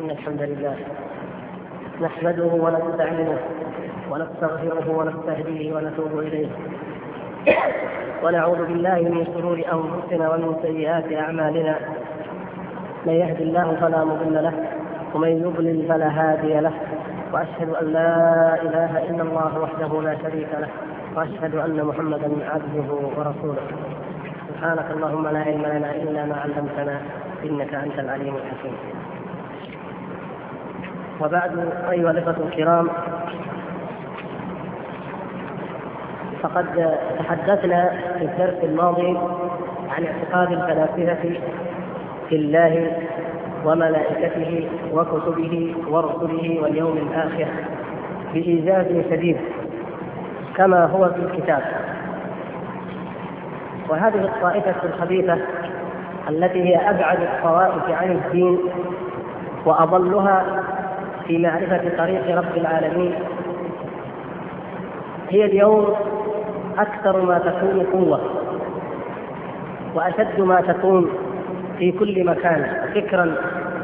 إن الحمد لله نحمده ونستعينه ونستغفره ونستهديه ونتوب إليه ونعوذ بالله من شرور أنفسنا ومن سيئات أعمالنا. من يهد الله فلا مضل له ومن يضلل فلا هادي له، وأشهد أن لا إله إلا الله وحده لا شريك له، وأشهد أن محمدا عبده ورسوله. سبحانك اللهم لا علم لنا إلا ما علمتنا إنك أنت العليم الحكيم. وبعد، أيها الإخوة الكرام، فقد تحدثنا في الدرس الماضي عن اعتقاد الفلاسفة في الله وملائكته وكتبه ورسله واليوم الآخر بإيجاز شديد كما هو في الكتاب. وهذه الطائفة الخبيثة التي هي أبعد الطوائف عن الدين وأضلها في معرفة طريق رب العالمين هي اليوم أكثر ما تكون قوة وأشد ما تكون في كل مكان فكرا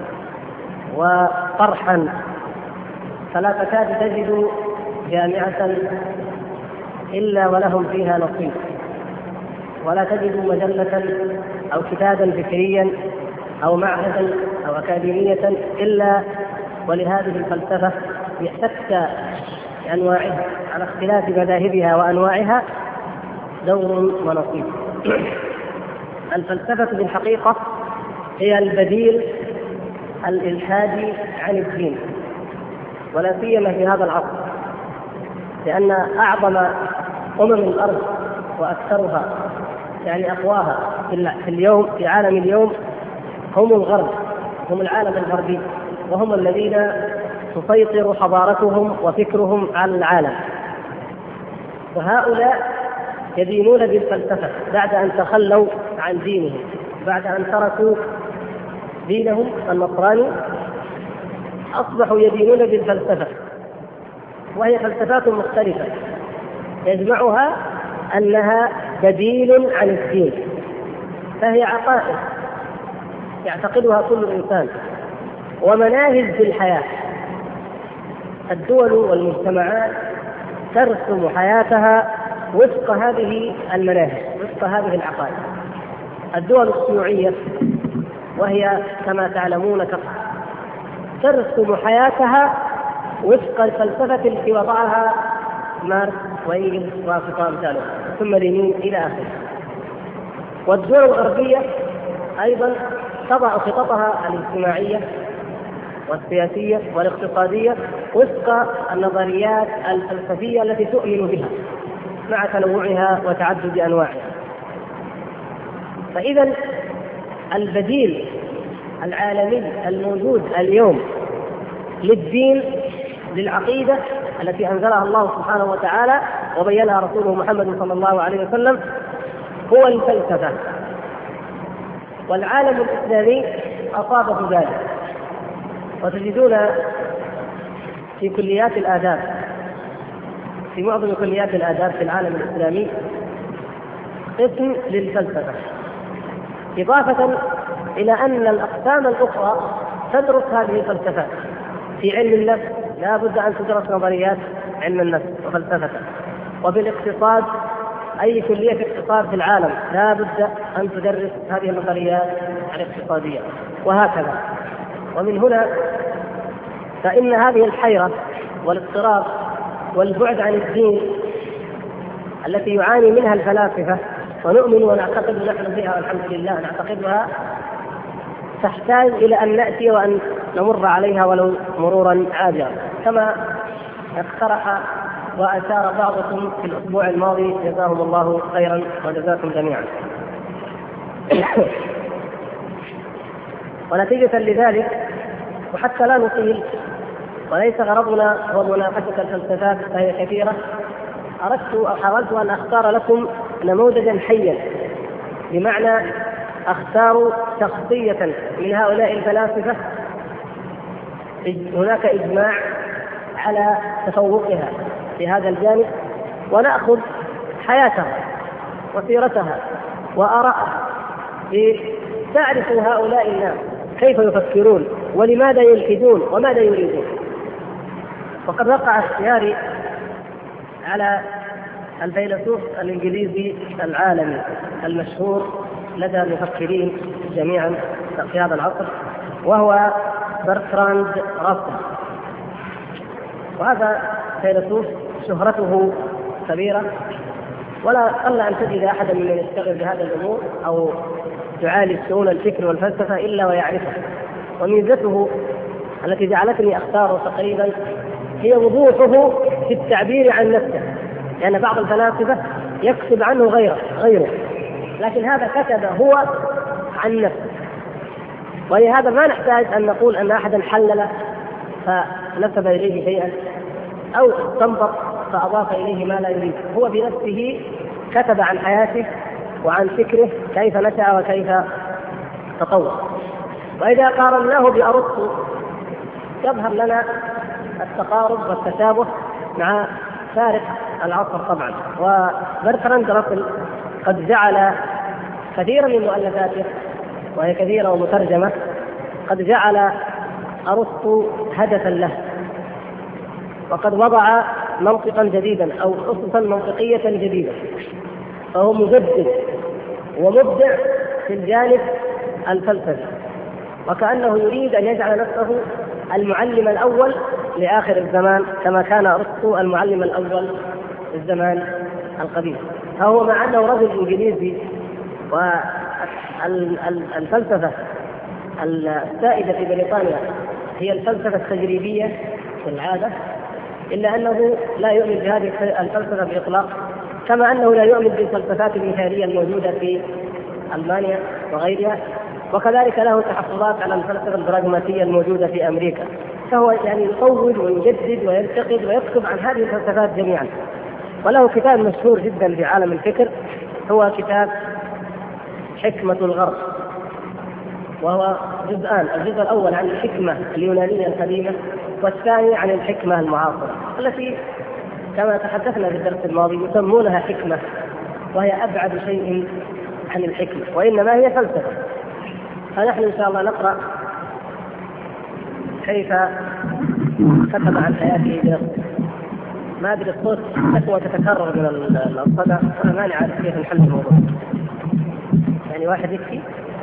وطرحا، فلا تكاد تجد جامعة إلا ولهم فيها نصيب، ولا تجد مجلة أو كتابا فكريا أو معهدا أو أكاديمية إلا ولهذه الفلسفة بشتى أنواعها على اختلاف مذاهبها وأنواعها دور ونصيب. الفلسفة بالحقيقة هي البديل الإلحادي عن الدين، ولا سيما في هذا العصر، لأن أعظم الأرض وأكثرها يعني أقواها في اليوم في عالم اليوم هم الغرب، هم العالم الغربي، وهم الذين تسيطر حضارتهم وفكرهم على العالم. وهؤلاء يدينون بالفلسفة بعد أن تخلوا عن دينهم، بعد أن تركوا دينهم النصراني أصبحوا يدينون بالفلسفة، وهي فلسفات مختلفة يجمعها أنها بديل عن الدين، فهي عقائد يعتقدها كل إنسان ومناهج في الحياة. الدول والمجتمعات ترسم حياتها وفق هذه المناهج، وفق هذه العقائد. الدول الشيوعية وهي كما تعلمون ترسم حياتها وفق الفلسفة التي وضعها ماركس وإنجلس وأمثاله ثم لينين إلى آخره. والدول الغربية أيضا تضع خططها الاجتماعية والسياسية والاقتصادية وفق النظريات الفلسفية التي تؤمن بها مع تنوعها وتعدد أنواعها. فإذا البديل العالمي الموجود اليوم للدين، للعقيدة التي أنزلها الله سبحانه وتعالى وبينها رسوله محمد صلى الله عليه وسلم هو الفلسفة. والعالم الإسلامي أصابه ذلك، وتجدون في كليات الآداب، في معظم كليات الآداب في العالم الإسلامي قسم للفلسفة، إضافة إلى أن الأقسام الأخرى تدرس هذه الفلسفات. في علم النفس لا بد أن تدرس نظريات علم النفس وفلسفته، وبالاقتصاد أي كلية اقتصاد في العالم لا بد أن تدرس هذه النظريات الاقتصادية، وهكذا. ومن هنا فإن هذه الحيرة والاضطراب والبعد عن الدين التي يعاني منها الفلاسفة، ونؤمن ونعتقد نحن فيها والحمد لله نعتقدها، تحتاج إلى أن نأتي وأن نمر عليها ولو مرورا عابرا، كما اقترح وأشار بعضكم في الأسبوع الماضي، جزاهم الله خيرا وجزاكم جميعا. ونتيجة لذلك، وحتى لا نطيل وليس غرضنا هو مناقشة الفلسفات فهي كثيرة، أردت أو حاولت أن أختار لكم نموذجا حيا، بمعنى أختار شخصية من هؤلاء الفلاسفة هناك إجماع على تفوقها في هذا الجانب، ونأخذ حياتها وسيرتها وآراءها لتعرفوا هؤلاء الناس كيف يفكرون ولماذا يلحدون وماذا يريدون. وقد وقع اختياري على الفيلسوف الإنجليزي العالمي المشهور لدى المفكرين جميعا في هذا العصر، وهو برتراند راسل. وهذا فيلسوف شهرته كبيرة، ولا قل أن تجد أحدا من يشتغل بهذا الأمور أو يعالج شؤون الفكر والفلسفة إلا ويعرفه. وميزته التي جعلتني أختاره تقريبا هي وضوحه في التعبير عن نفسه، لأن بعض الفلاسفة يكتب عنه غيره، لكن هذا كتب هو عن نفسه. ولهذا ما نحتاج أن نقول أن أحدا حلل فنسب إليه شيئا أو استنبط فأضاف إليه ما لا يريد. هو بنفسه كتب عن حياته وعن فكره كيف نشأ وكيف تطور. وإذا قارناه بأرسطو يظهر لنا التقارب والتشابه مع فارق العصر طبعا. وبرتراند راسل قد جعل كثيرا من مؤلفاته، وهي كثيرة ومترجمة، قد جعل أرسطو هدفا له، وقد وضع منطقا جديدا أو أسسا منطقية جديدة. فهو مجدد ومبدع في الجانب الفلسفي، وكأنه يريد أن يجعل نفسه المعلم الأول لآخر الزمان كما كان أرسطو المعلم الأول في الزمان القديم. فهو مع أنه رجل إنجليزي والفلسفة السائدة في بريطانيا هي الفلسفة التجريبية في العادة، إلا أنه لا يؤمن بهذه الفلسفة بإطلاق، كما أنه لا يؤمن بالفلسفات المثالية الموجودة في ألمانيا وغيرها، وكذلك له تحفظات على الفلسفة البراغماتية الموجودة في أمريكا. فهو يعني يطور ويجدد وينتقد ويكتب عن هذه الفلسفات جميعا. وله كتاب مشهور جدا في عالم الفكر هو كتاب حكمة الغرب، وهو جزءان: الجزء الأول عن الحكمة اليونانية القديمة، والثاني عن الحكمة المعاصرة التي كما تحدثنا في الدرس الماضي يسمونها حكمة، وهي أبعد شيء عن الحكمة وإنما هي فلسفة. فنحن إن شاء الله نقرأ كيف كتب عن حياته بنفسه. ما أدري الصوت تكوى تتكرر من الصدى، أنا ما نعرف كيف نحل الموضوع. يعني واحد يكفي؟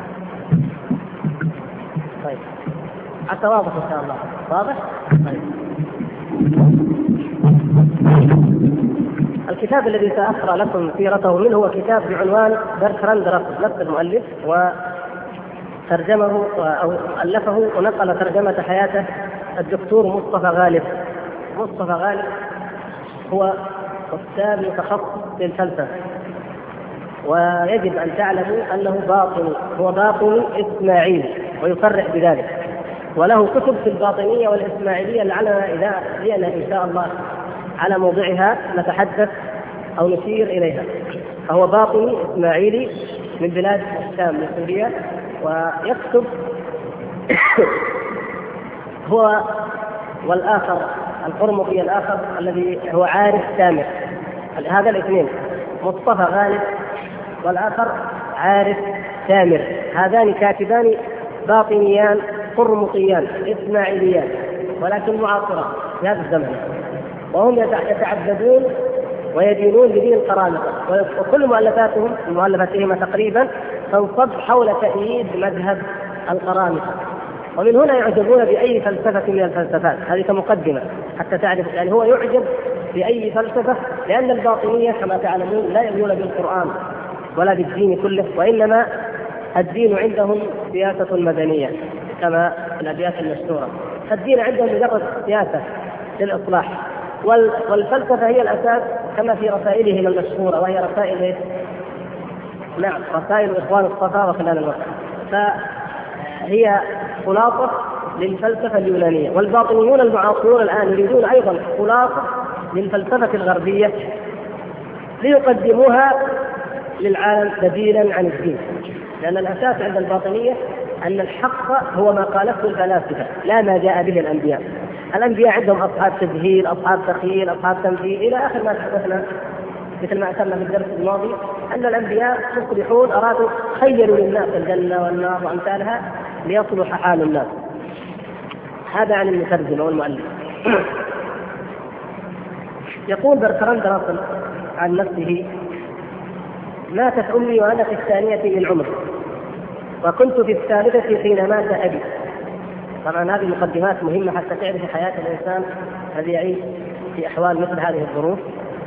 طيب حتى واضح إن شاء الله. واضح؟ طيب. الكتاب الذي سأقرأ لكم سيرته منه هو كتاب بعنوان برتراند راسل، نفس المؤلف، وترجمه أو ألفه ونقل ترجمة حياته الدكتور مصطفى غالب. مصطفى غالب هو أستاذ متخصص في الفلسفة، ويجب أن تعلموا أنه باطني، هو باطني إسماعيلي ويصرح بذلك، وله كتب في الباطنية والإسماعيلية لعلنا إذا جئنا إن شاء الله على موضعها نتحدث أو نشير إليها. فهو باطني إسماعيلي من بلاد الشام من سوريا، ويكتب هو والآخر القرمطي الآخر الذي هو عارف سامر. هذا الاثنين مصطفى غالب والآخر عارف سامر، هذان كاتبان باطنيان قرمطيان إسماعيليان ولكن معاصران في هذا الزمن، وهم يتعبدون ويدينون بدين القرامطة، وكل مؤلفاتهم تقريبا تنصب حول تأييد مذهب القرامطة. ومن هنا يعجبون بأي فلسفة من الفلسفات، هذه كمقدمة حتى تعرف. يعني هو يعجب بأي فلسفة، لأن الباطنية كما تعلمون لا يؤمنون بالقرآن ولا بالدين كله، وإنما الدين عندهم سياسة مدنية كما الأبيات المشهورة. الدين عندهم مجرد سياسة للإصلاح، والفلسفة هي الأساس كما في رسائلهم المشهورة، وهي رسائل رسائل إخوان الصفا وخلال الوقت. فهي خلاصة للفلسفة اليونانية. والباطنيون المعاصرون الآن يريدون أيضا خلاصة للفلسفة الغربية ليقدموها للعالم بديلا عن الدين، لأن الأساس عند الباطنية أن الحق هو ما قالته الفلاسفة لا ما جاء به الأنبياء. الأنبياء عندهم أصحاب تجهيل، أصحاب تخيل، أصحاب تمثيل إلى آخر ما تحدثنا مثل ما أتمنا في الدرس الماضي، أن الأنبياء مصلحون أرادوا خيروا للناس الجنة والنار وأمثالها، ليصلح حال الناس. هذا عن المترجم والمؤلف. يقول برتراند راسل عن نفسه: ماتت أمي وأنا في الثانية من عمري، وكنت في الثالثة حين مات أبي. طبعا هذه مقدمات مهمة حتى تعرف حياة الإنسان الذي يعيش في أحوال مثل هذه الظروف.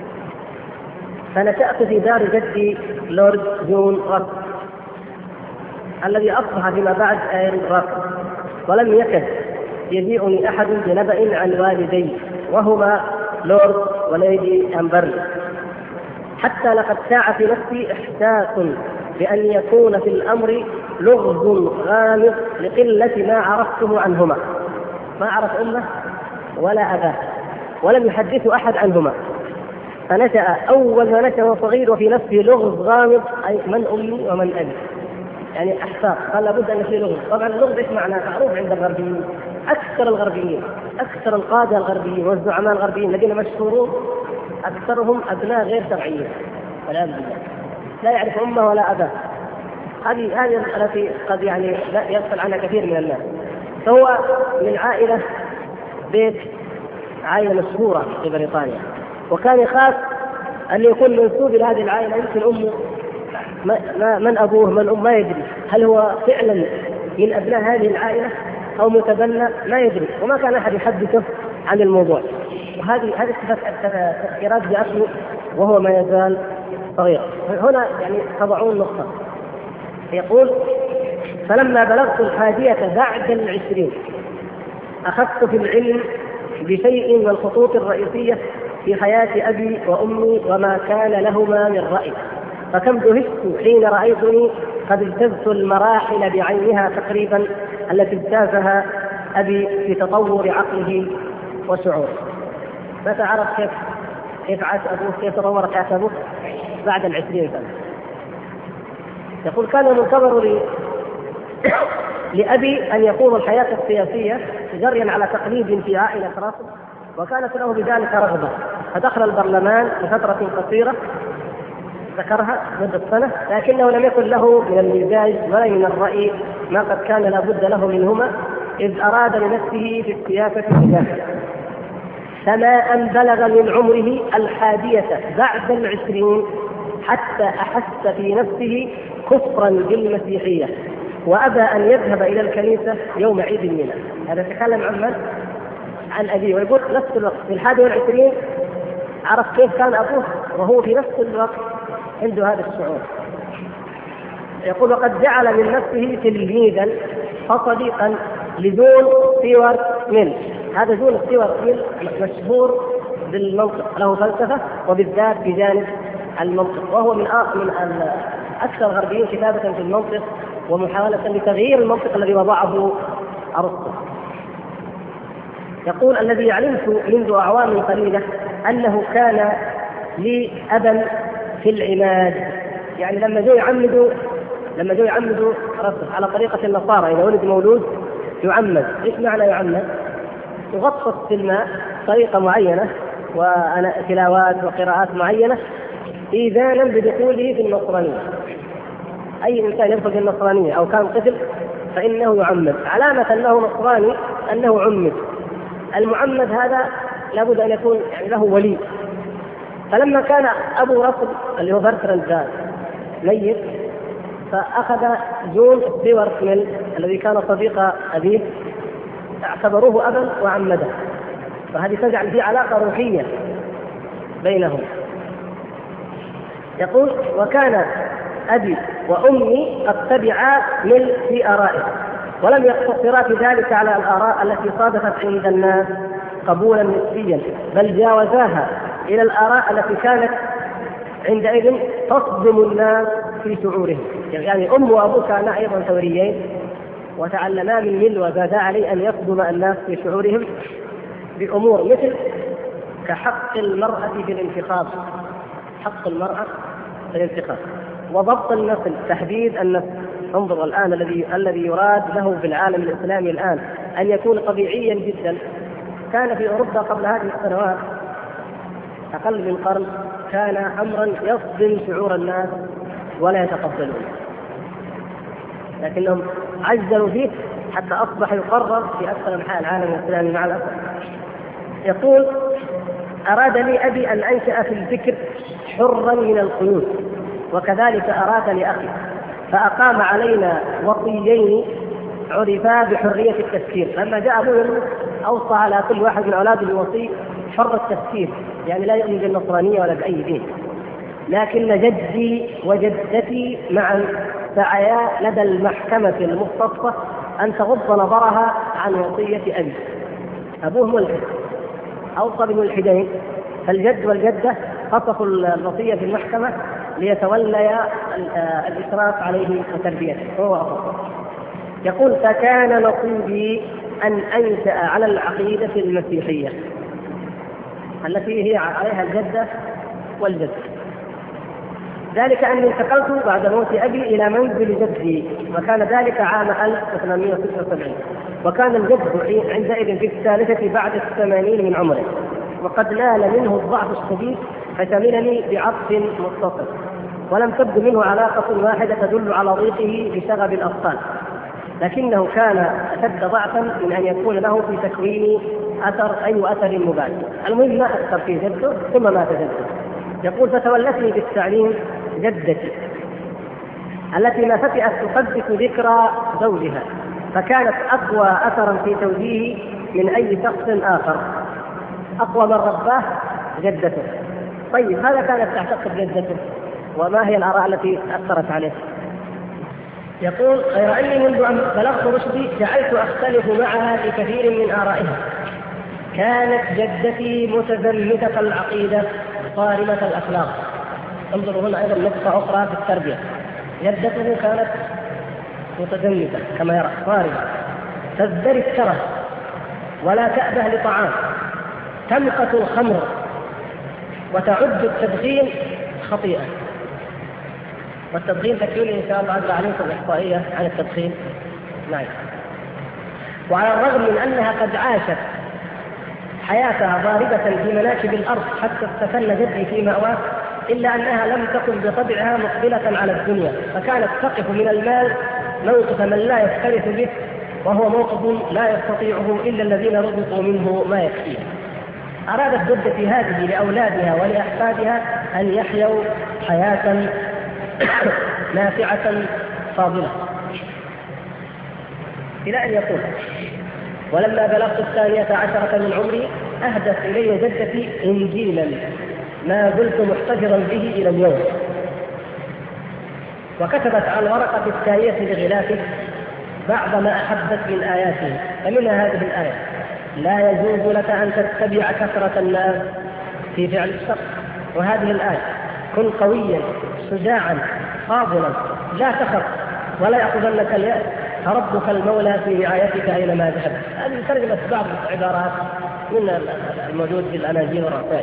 فنشأت في دار جدي لورد جون راسل الذي أصبح فيما بعد آيرن راسل، ولم يكد يجيئني أحد بنبأ عن والدي وهما لورد وليدي أمبرلي، حتى لقد شاع في نفسي إحساس بأن يكون في الأمر لغز غامض لقلة ما عرفته عنهما. ما عرف أمه ولا أباه، ولم يحدث أحد عنهما. فنشأ أول ما نشأ صغير وفي نفسه لغز غامض، أي من أمي ومن أبي، يعني أحساس قال لابد أن فيه لغز. طبعا اللغز إيش معناه؟ معروف عند الغربيين، أكثر الغربيين، أكثر القادة الغربيين والزعماء الغربيين الذين مشهورون أكثرهم أبناء غير شرعيين والعياذ بالله، لا يعرف أمه ولا أباه. هذه التي قد يعني لا يغفل عنها كثير من الناس. فهو من عائلة بيت، عائلة مشهورة في بريطانيا، وكان يخاف أن يكون منسوب إلى هذه العائلة يمكن أمه من أبوه من أم ما يدري، هل هو فعلا من أبناء هذه العائلة أو متبنى ما يدري، وما كان أحد يحدثه عن الموضوع. وهذه التفكيرات جاءته وهو ما يزال صغير. هنا يعني تضعون نقطة. يقول: فلما بلغت 21 بعد 20 أخذت في العلم بشيء من الخطوط الرئيسية في حياة أبي وأمي وما كان لهما من رأي، فكم دهشت حين رأيتني قد اجتزت المراحل بعينها تقريبا التي اجتازها أبي في تطور عقله وشعوره. متى عرف كيف عاش أبوه، كيف تطورت حياة أبوه؟ بعد 20 سنة. يقول: كان منتظر لأبي أن يقوم الحياة السياسية جريا على تقليد في عائلة راسل، وكانت له بذلك رغبة، فدخل البرلمان لفترة قصيرة ذكرها مدة سنة، لكنه لم يكن له من المزاج ولا من الرأي ما قد كان لابد له منهما، إذ أراد لنفسه في السياسة نجاحا. فما أن بلغ من عمره 21 بعد 20 حتى أحس في نفسه كفرا بالمسيحية، وأبى أن يذهب إلى الكنيسة يوم عيد الميلاد. هذا يتكلم عن من؟ عن أبيه. ويقول نفس الوقت في 21 عرف كيف كان أبوه وهو في نفس الوقت عنده هذا الشعور. يقول: وقد جعل من نفسه تلميذا وصديقا لجون ستيوارت ميل. هذا جون ستيوارت ميل مشهور بالمنطق، له فلسفة وبالذات بجانب المنطق، وهو من أكثر الغربيين كتابة في المنطق ومحاولة لتغيير المنطق الذي وضعه أرسطو. يقول: الذي علمت منذ أعوام قليلة أنه كان لي أبا في العماد. يعني لما جو يعمدوا رسل على طريقة النصارى، إذا ولد مولود يعمد. إيش معنى يعمد؟ يغطس في الماء طريقة معينة وتلاوات وقراءات معينة إذانا بدخوله في النصرانية. أي إنسان يدخل في النصرانية أو كان طفل فإنه يعمد، علامة أنه نصراني أنه عمد. المعمد هذا لابد أن يكون يعني له ولي. فلما كان أبو رسل اللي هو برتراند ميت، فأخذ جون ستيوارت ميل الذي كان صديق أبيه، اعتبروه أبا وعمده، فهذه تجعل في علاقة روحية بينهم. يقول: وكان أبي وأمي قد تبعا ميل في آرائه، ولم يقتصرا في ذلك على الآراء التي صادفت عند الناس قبولا نسبيا، بل جاوزاها إلى الآراء التي كانت عندئذ تصدم الناس في شعورهم. يعني أم وأبوه كانا أيضا ثوريين وتعلما من ميل، وزادا عليه أن يصدم الناس في شعورهم بأمور مثل كحق المرأة في الانتخاب، حق المرأة في الانتخاب، وضبط النسل، تحديد النسل. انظر الآن الذي يراد له في العالم الإسلامي الآن أن يكون طبيعيا جدا، كان في أوروبا قبل هذه السنوات أقل من قرن كان أمرا يصدم شعور الناس ولا يتقبلون. لكنهم عجزوا فيه حتى أصبح يقرر في أكثر أنحاء العالم الإسلامي مع الأسف. يقول: أراد لي أبي أن أنشأ في الفكر حرا من القيود، وكذلك أراد لأخي، فأقام علينا وصيين عرفا بحرية التفكير. لما جاء أبوه أوصى على كل واحد من أولاده بوصي حر التفكير، يعني لا يؤمن بالنصرانية ولا بأي دين. لكن جدي وجدتي معا سعيا لدى المحكمة المختصة أن تغض نظرها عن وصية أبي. أبوه ملحد، أوصى بالملحدين، فالجد والجدة خطفوا الوصية في المحكمة ليتوليا الإشراف عليه وتربيته، هو أصلا. يقول: فكان نصيبي أن أنشأ على العقيدة المسيحية التي هي عليها الجدة والجد. ذلك أني انتقلت بعد موت أبي إلى منزل جدي، وكان ذلك عام 1876، وكان الجد عندئذ في الثالثة بعد 80 من عمره، وقد نال منه الضعف الشديد فشملني بعطف متصل، ولم تبدو منه علاقة واحدة تدل على ضيقه بشغب الأطفال، لكنه كان أشد ضعفا من أن يكون له في تكوين أي أثر مباشر. المهم ما أثر في جده ثم مات جده. يقول: فتولتني بالتعليم جدتي التي ما فتئت تقدس ذكرى زوجها، فكانت أقوى أثرا في توجيهي من أي شخص آخر، أقوى من رباه جدته. طيب، هذا كانت تعتقد جدته، وما هي الآراء التي أثرت عليه؟ يقول: غير أني منذ أن بلغت رشدي جعلت أختلف معها في كثير من آرائها. كانت جدتي متزمتة العقيدة صارمة الأخلاق. انظروا هنا أيضا نقطة أخرى في التربية. جدته كانت متزمتة كما يرى، صارمة، تزدري الترف ولا تأبه لطعام، تمقت الخمر، وتعد التدخين خطيئة. والتدخين تكفيني إن شاء الله أقرأ عليكم إحصائية عن التدخين. نعم. وعلى الرغم من أنها قد عاشت حياتها ضاربة في مناكب الأرض حتى استكن جدي في مأواه، إلا أنها لم تكن بطبعها مقبلة على الدنيا، فكانت تقف من المال موقف من لا يختلف به، وهو موقف لا يستطيعه إلا الذين رزقوا منه ما يكفيه. أرادت جدتي هذه لأولادها ولأحفادها أن يحيوا حياة نافعة فاضلة، إلى أن يقول: ولما بلغت 12 من عمري أهدت إلي جدتي إنجيلا ما زلت محتفظا به إلى اليوم، وكتبت على الورقة الثانية بغلافه بعض ما أحبت من آياته، فمنها هذه الآية: لا يجوز لك أن تتبع كثرة الناس في فعل الشر. وهذه الآية: كن قويا شجاعا فاضلا لا تخف ولا يأخذنك اليأس فربك المولى في رعايتك أينما ذهبت. هذه ترجمة بعض العبارات من الموجود في الأناجيل والرسائل.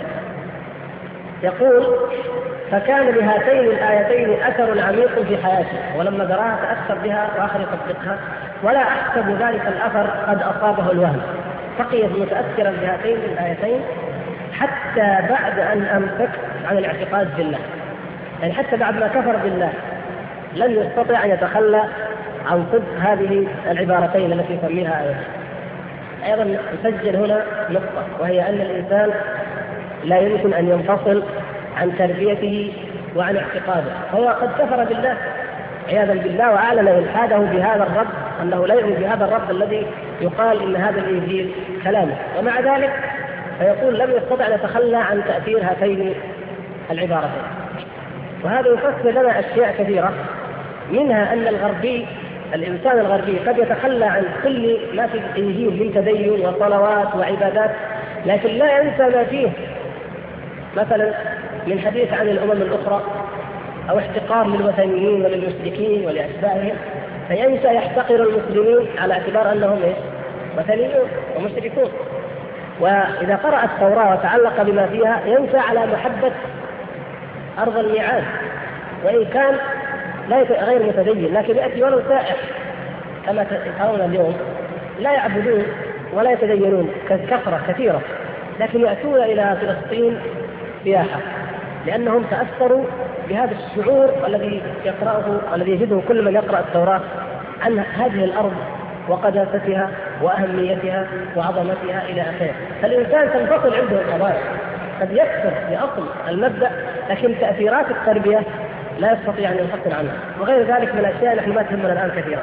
يقول: فكان لهاتين الآيتين أثر عميق في حياتي، ولما قراها تأثر بها وآخر يطبقها، ولا أحسب ذلك الأثر قد أصابه الوهم، بقيت متأثرا بهاتين الآيتين حتى بعد أن أمسكت عن الاعتقاد بالله. يعني حتى بعد ما كفر بالله لن يستطيع أن يتخلى عن صدق هذه العبارتين التي يسميها آيات. أيضا نسجل هنا نقطة، وهي أن الإنسان لا يمكن أن ينفصل عن تربيته وعن اعتقاده. هو قد كفر بالله عياذا بالله وأعلن إلحاده بهذا الرب، أنه لا يؤمن بهذا الرب الذي يقال إن هذا الإنجيل كلامه، ومع ذلك فيقول لم يستطع أن يتخلى عن تأثير هاتين العبارتين. وهذا يفسر لنا أشياء كثيرة، منها أن الإنسان الغربي قد يتخلى عن كل ما في الإنجيل من تدين وصلوات وعبادات، لكن لا ينسى ما فيه، مثلا من حديث عن الأمم الأخرى أو احتقار للوثنيين وللمشركين ولأتباعهم، فينسى يحتقر المسلمين على اعتبار أنهم وثنيون ومشركون. وإذا قرأ التوراة وتعلق بما فيها ينسى على محبة أرض الميعاد، وإن كان غير متدين، لكن يأتي ولو سائح كما ترون اليوم لا يعبدون ولا يتدينون كثرة كثيرة، لكن يأتون إلى فلسطين سياحة لأنهم تأثروا بهذا الشعور الذي يقرأه الذي يجده كل من يقرأ التوراة عن هذه الأرض وقداستها وأهميتها وعظمتها إلى آخره. فالإنسان تنفصل عنده القضايا، قد يكثر لأصل المبدأ لكن تأثيرات التربية لا يستطيع أن ينفصل عنها، وغير ذلك من الأشياء نحن ما تهمنا الآن كثيرا.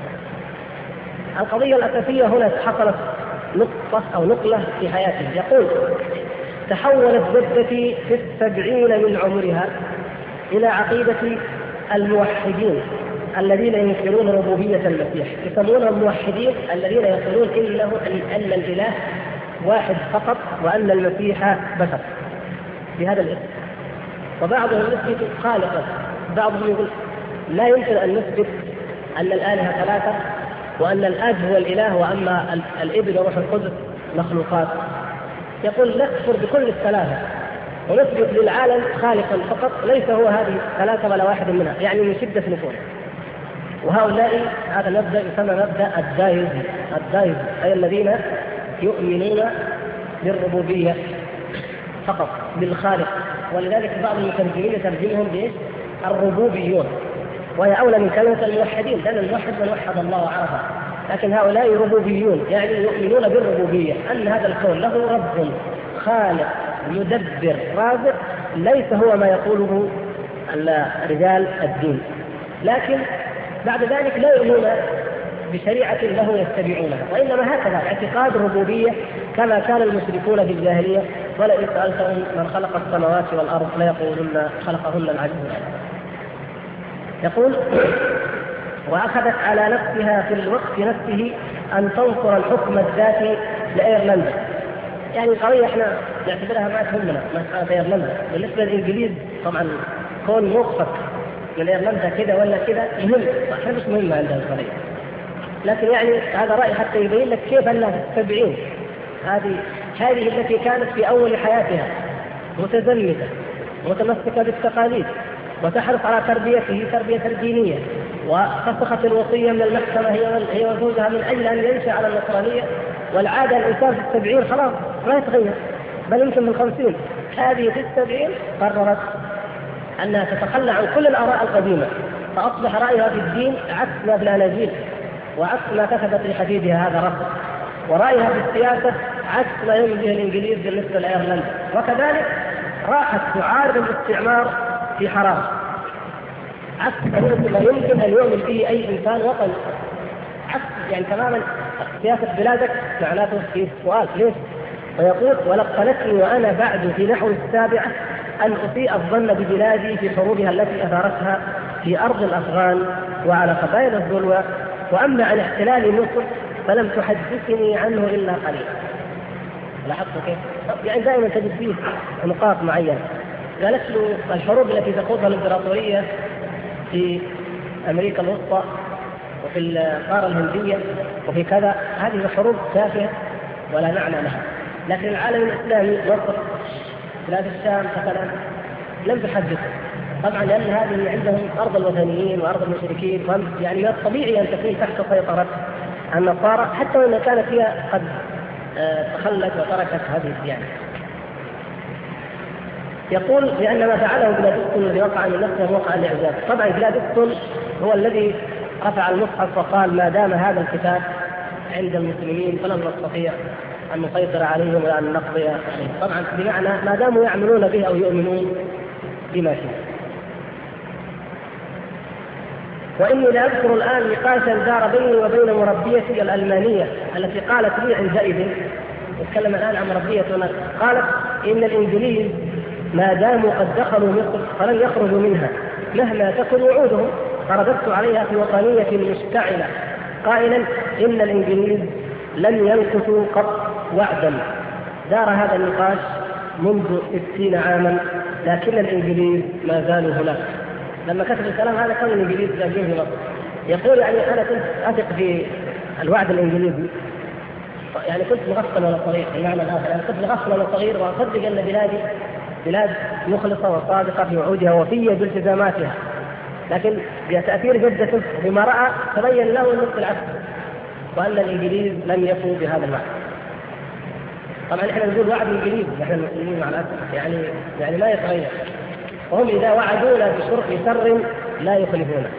القضية الأساسية هنا حصلت نقطة أو نقلة في حياته. يقول: تحولت جدتي في 70 من عمرها إلى عقيدة الموحدين الذين ينكرون ربوبية المسيح، يسمونهم الموحدين الذين يقولون أن الإله واحد فقط وأن المسيح بشر بهذا الاسم. وبعضهم يثبت خالقا، بعضهم يقول لا يمكن أن نثبت أن الآلهة ثلاثة وأن الآب هو الإله وأما الابن وروح القدس مخلوقات. يقول نكفر بكل الثلاثة ونثبت للعالم خالقا فقط ليس هو هذه الثلاثة ولا واحد منها، يعني من شدة نفوره. وهؤلاء هذا المبدأ يسمى مبدأ الدايز، أي الذين يؤمنون بالربوبية فقط بالخالق. ولذلك بعض المترجمين يترجمهم بالربوبيون، وهي أولى من كلمة الموحدين، لأن الموحد من وحد الله وعرفه، لكن هؤلاء ربوبيون يعني يؤمنون بالربوبية، أن هذا الكون له رب خالق يدبر رازق، ليس هو ما يقوله رجال الدين. لكن بعد ذلك لا يؤمنون بشريعة له يتبعونها، وإنما هكذا اعتقاد الربوبية كما كان المشركون في الجاهلية. ولئن سألتهم من خلق السماوات والأرض ليقولن خلقهن العزيز العليم. يقول: وأخذت على نفسها في الوقت نفسه أن تنصر الحكم الذاتي لأيرلندا. يعني قضية احنا نعتبرها ما تهمنا مسألة أيرلندا. بالنسبة للإنجليز طبعا كون موقفك من أيرلندا كذا ولا كذا مهم، احنا مش مهمة عندنا القضية. لكن يعني هذا رأي حتى يبين لك كيف أنها في 70 هذه التي كانت في أول حياتها متزمتة متمسكة بالتقاليد وتحرص على تربيته تربية دينية، وفسخت الوصية من المحكمة هي وزوجها من أجل أن ينشأ على النصرانية. والعادة الإنسان في 70 خلاص لا يتغير، بل يمكن من 50. هذه في 70 قررت أنها تتخلى عن كل الآراء القديمة، فأصبح رأيها في الدين عكس ما في الأناجيل وعكس ما كتبت لحفيدها هذا رفض، ورأيها في السياسة عكس ما يؤمن به الإنجليز بالنسبة لأيرلندا. وكذلك راحت تعارض الاستعمار في حرام، عكس ما يمكن أن يؤمن به أي إنسان وطني، عكس يعني تماما سياسة بلادك معناته في سؤال ليش؟ ويقول: ولقنتني وأنا بعد في نحو 7 أن أسيء الظن ببلادي في حروبها التي أثارتها في أرض الأفغان وعلى قبائل الذلوة، وأما عن احتلال مصر فلم تحدثني عنه إلا قليلا. لاحظتوا كيف؟ يعني دائما تجد فيه نقاط معينة. قالت له الحروب التي تخوضها الإمبراطورية في أمريكا الوسطى وفي القارة الهندية وفي كذا، هذه حروب تافهة ولا معنى لها. لكن العالم الإسلامي مصر بلاد الشام مثلا لم تحدث، طبعا لأن هذه عندهم أرض الوثنيين وأرض المشركين، يعني من الطبيعي أن تكون تحت سيطرة النصارى حتى وإن كانت هي قد تخلت وتركت هذه الديانة. يقول: لأن ما فعله جلادستون الذي وقع من نفسه وقع الإعجاز. طبعا جلادستون هو الذي رفع المصحف وقال: ما دام هذا الكتاب عند المسلمين فلن نستطيع أن نسيطر عليهم ولا أن نقضي عليهم. طبعا بمعنى ما داموا يعملون به أو يؤمنون بما فيه. وإني لا أذكر الآن نقاشا دار بيني وبين مربيتي الألمانية التي قالت لي عندئذ، نتكلم الآن عن مربيتنا، قالت: إن الإنجليز ما داموا قد دخلوا مصر فلن يخرجوا منها مهما تكن وعودهم. فرددت عليها في وطنية مشتعلة قائلا: إن الإنجليز لن ينقصوا قط وعدا. دار هذا النقاش منذ 60 عاما لكن الإنجليز ما زالوا هناك. لما كتب الكلام هذا كان الإنجليز جاءوا مصر. يقول: يعني أنا كنت أثق في الوعد الإنجليزي، يعني كنت مغفل ولا صغير، المعنى الآخر يعني كنت مغفل ولا صغير، وأصدق أن بلادي بلاد مخلصة وصادقة في وعودها وفية بالتزاماتها. لكن بتأثير جدته بما رأى تبين له أنه بالعكس، وأن الإنجليز لم يفوا بهذا الوعد. طبعا احنا نقول وعد الإنجليز نحن المسلمين مع الأسف يعني لا يتغير، وهم إذا وعدونا بشر لا يخلفونه.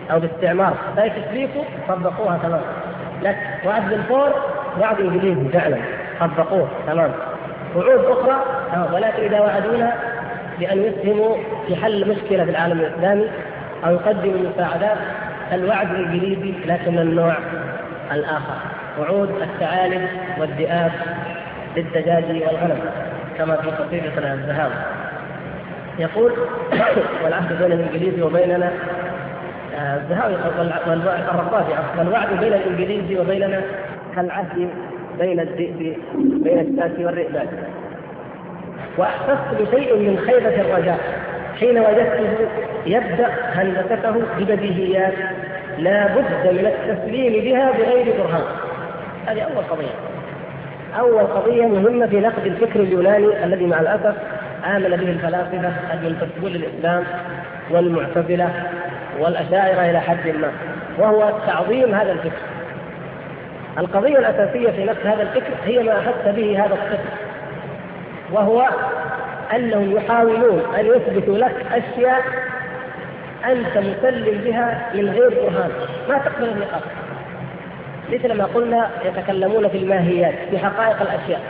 أو باستعمار سايكس طبقوها تمام. لك وعد بالفور وعد إنجليزي فعلا طبقوه تمام. وعود أخرى ولكن إذا وعدونا بأن يسهموا في حل مشكلة في العالم الإسلامي أو يقدموا مساعدات، الوعد الإنجليزي لكن النوع الآخر، وعود الثعالب والذئاب للدجاج والغنم كما في قصيدة الذهاب. يقول والعهد بين الإنجليزي وبيننا الذهاب الرقافي، والوعد بين الإنجليزي وبيننا كالعهد بين الذئب بين الشاة والرئبان. وأحسست بشيء من خيبة الرجاء حين وجدته يبدأ هندسته ببديهيات لا بد من التسليم بها بغير برهان. هذه أول قضية مهمة في نقد الفكر اليوناني الذي مع الأسف آمن به الفلاسفة المنتسبون للإسلام والمعتزلة والأشاعرة إلى حد ما، وهو تعظيم هذا الفكر. القضية الأساسية في نقد هذا الفكر هي ما أحس به هذا الطفل، وهو أنهم يحاولون أن يثبتوا لك أشياء أنت مسلم بها من غير برهان ما تقبل النقاش. مثل ما قلنا يتكلمون في الماهيات في حقائق الأشياء،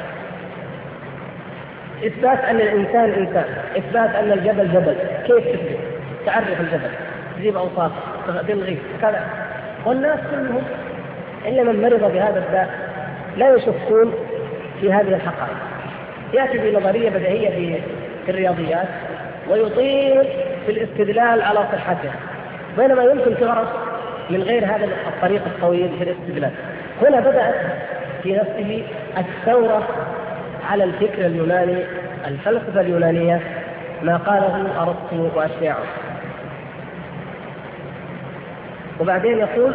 إثبات أن الإنسان إنسان، إثبات أن الجبل جبل، كيف تثبت؟ تعرف الجبل، تجيب أوصاف، تلغي كذا. والناس كلهم إلا من مرض بهذا الداء لا يشكون في هذه الحقائق. يأتي بنظرية بديهية في الرياضيات ويطيل في الاستدلال على صحتها، بينما يمكن تعرف من غير هذا الطريق الطويل في الاستدلال. هنا بدأت في نفسه الثورة على الفكر اليوناني، الفلسفة اليونانية، ما قاله أرسطو وأشياعه. وبعدين يقول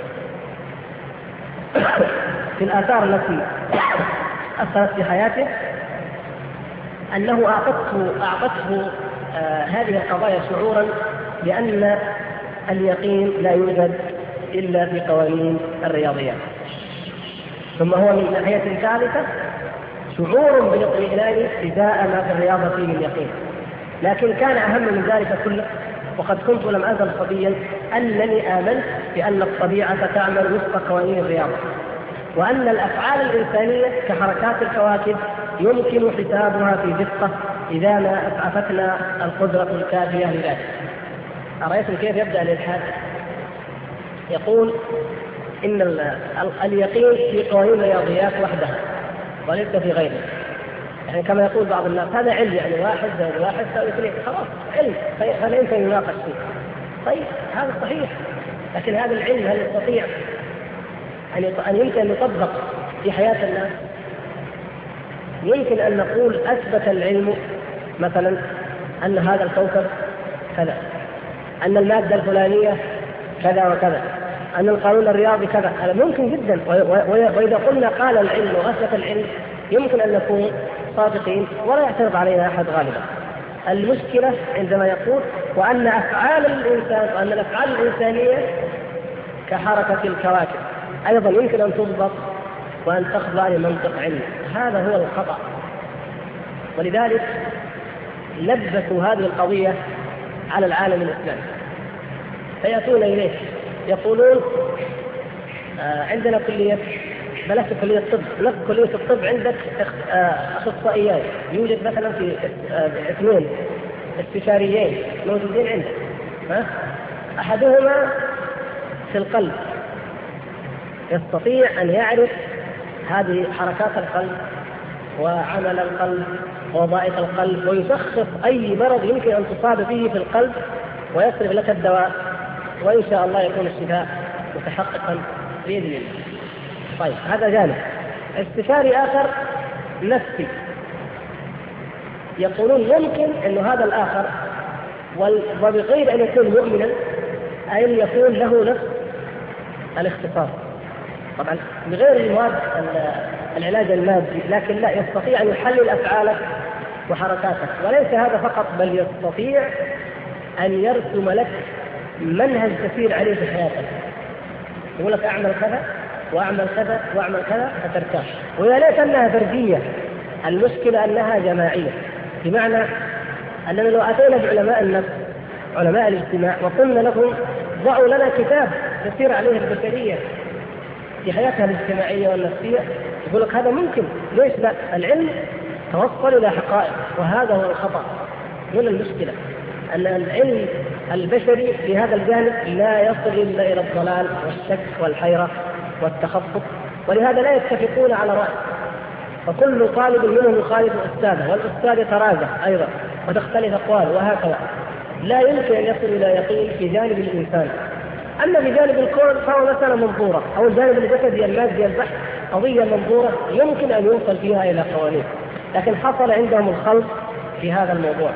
في الآثار التي أثرت في حياته أنه أعطته هذه القضايا شعورا بأن اليقين لا يوجد إلا في قوانين الرياضيات. ثم هو من ناحية ثالثة شعور بالاطمئنان إزاء ما في الرياضة فيه من يقين. لكن كان أهم من ذلك كله، وقد كنت لم أزل صبيا، أنني آمنت بأن الطبيعة تعمل وفق قوانين الرياضة، وأن الأفعال الإنسانية كحركات الكواكب يمكن حسابها في دقة إذا ما أسعفتنا القدرة الكافية لذلك. أرأيتم كيف يبدأ الإلحاد؟ يقول إن اليقين في قوانين الرياضيات وحدها وليس في غيرها. يعني كما يقول بعض الناس هذا علم، يعني 1 زائد 1 يساوي 2، خلاص علم، فلا يمكن يناقش فيه. طيب هذا صحيح، لكن هذا العلم هل يستطيع أن يمكن أن يطبق في حياة الناس؟ يمكن أن نقول أثبت العلم مثلا أن هذا الكوكب كذا، أن المادة الفلانية كذا وكذا، أن القانون الرياضي كذا. هذا ممكن جدا، وإذا قلنا قال العلم وأثبت العلم يمكن أن نكون صادقين ولا يعترض علينا أحد غالبا. المشكلة عندما يقول وأن أفعال الإنسان وأن الأفعال الإنسانية كحركة الكواكب أيضا يمكن أن تضبط وأن تخضع لمنطق علمي. هذا هو الخطأ. ولذلك لبسوا هذه القضية على العالم الإسلامي، فيأتون إليه يقولون عندنا كلية، بلاش كلية الطب، نفس كلية الطب عندك أخصائيين، يوجد مثلا في 2 استشاريين موجودين عندك، أحدهما في القلب، يستطيع أن يعرف هذه حركات القلب وعمل القلب ووظائف القلب، ويشخص أي مرض يمكن أن تصاب به في القلب ويصرف لك الدواء، وإن شاء الله يكون الشفاء متحققا بإذن الله. طيب هذا جانب. استشاري آخر نفسي، يقولون يمكن أن هذا الآخر وبغير أن يكون مؤمنا أن يكون له نفس الاختصاص، طبعا بغير المواد العلاج المادي، لكن لا يستطيع أن يحلل أفعالك وحركاتك. وليس هذا فقط، بل يستطيع أن يرسم لك منهج تسير عليه في حياتك، يقول لك أعمل كذا وأعمل كذا وأعمل كذا فترتاح. ويا ليت أنها فردية، المشكلة أنها جماعية، بمعنى أننا لو أتينا بعلماء النفس علماء الاجتماع وقلنا لهم ضعوا لنا كتاب تسير عليه البشرية في حياتها الاجتماعية والنفسية، يقول لك هذا ممكن، ليش لا؟ العلم توصل إلى حقائق، وهذا هو الخطأ. هنا المشكلة أن العلم البشري في هذا الجانب لا يصل إلا إلى الضلال والشك والحيرة والتخبط، ولهذا لا يتفقون على رأي، فكل طالب منهم يخالف أستاذه، والأستاذ يتراجع أيضا وتختلف أقوال، وهكذا لا يمكن أن يصل إلى يقين في جانب الإنسان. أما في جانب الكون فهو مسألة منظورة، أو الجانب الجسدي المادي البحث قضية منظورة يمكن أن يوصل فيها إلى قوانين، لكن حصل عندهم الخلط في هذا الموضوع.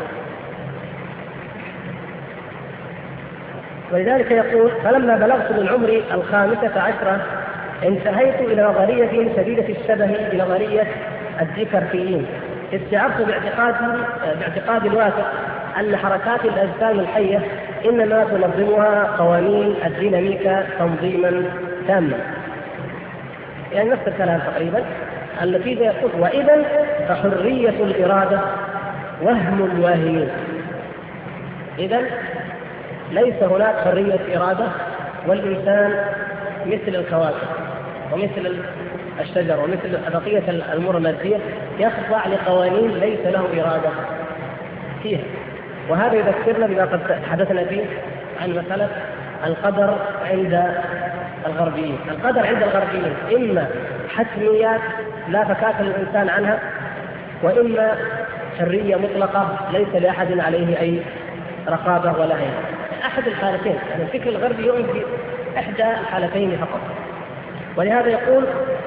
ولذلك يقول: فلما بلغت من عمري 15 انتهيت إلى نظرية شديدة الشبه بنظرية الديكارتيين، استشعرت باعتقاد الواثق أن حركات الأجسام الحية إنما تنظمها قوانين الديناميكا تنظيما تاما. يعني نفس الكلام تقريبا. النتيجة يقول: وإذا فحرية الإرادة وهم الواهمين. إذن ليس هناك حرية إرادة، والإنسان مثل الكواكب ومثل الشجر ومثل بقية الأمور المادية يخضع لقوانين ليس له إرادة فيها. وهذا يذكرنا بما قد حدثنا فيه عن مسألة القدر عند الغربيين. القدر عند الغربيين إما حتميات لا فكاك للإنسان عنها، وإما حرية مطلقة ليس لأحد عليه أي رقابة ولا هي أحد الحالتين. يعني الفكر الغربي يؤمن في إحدى الحالتين فقط. ولهذا يقول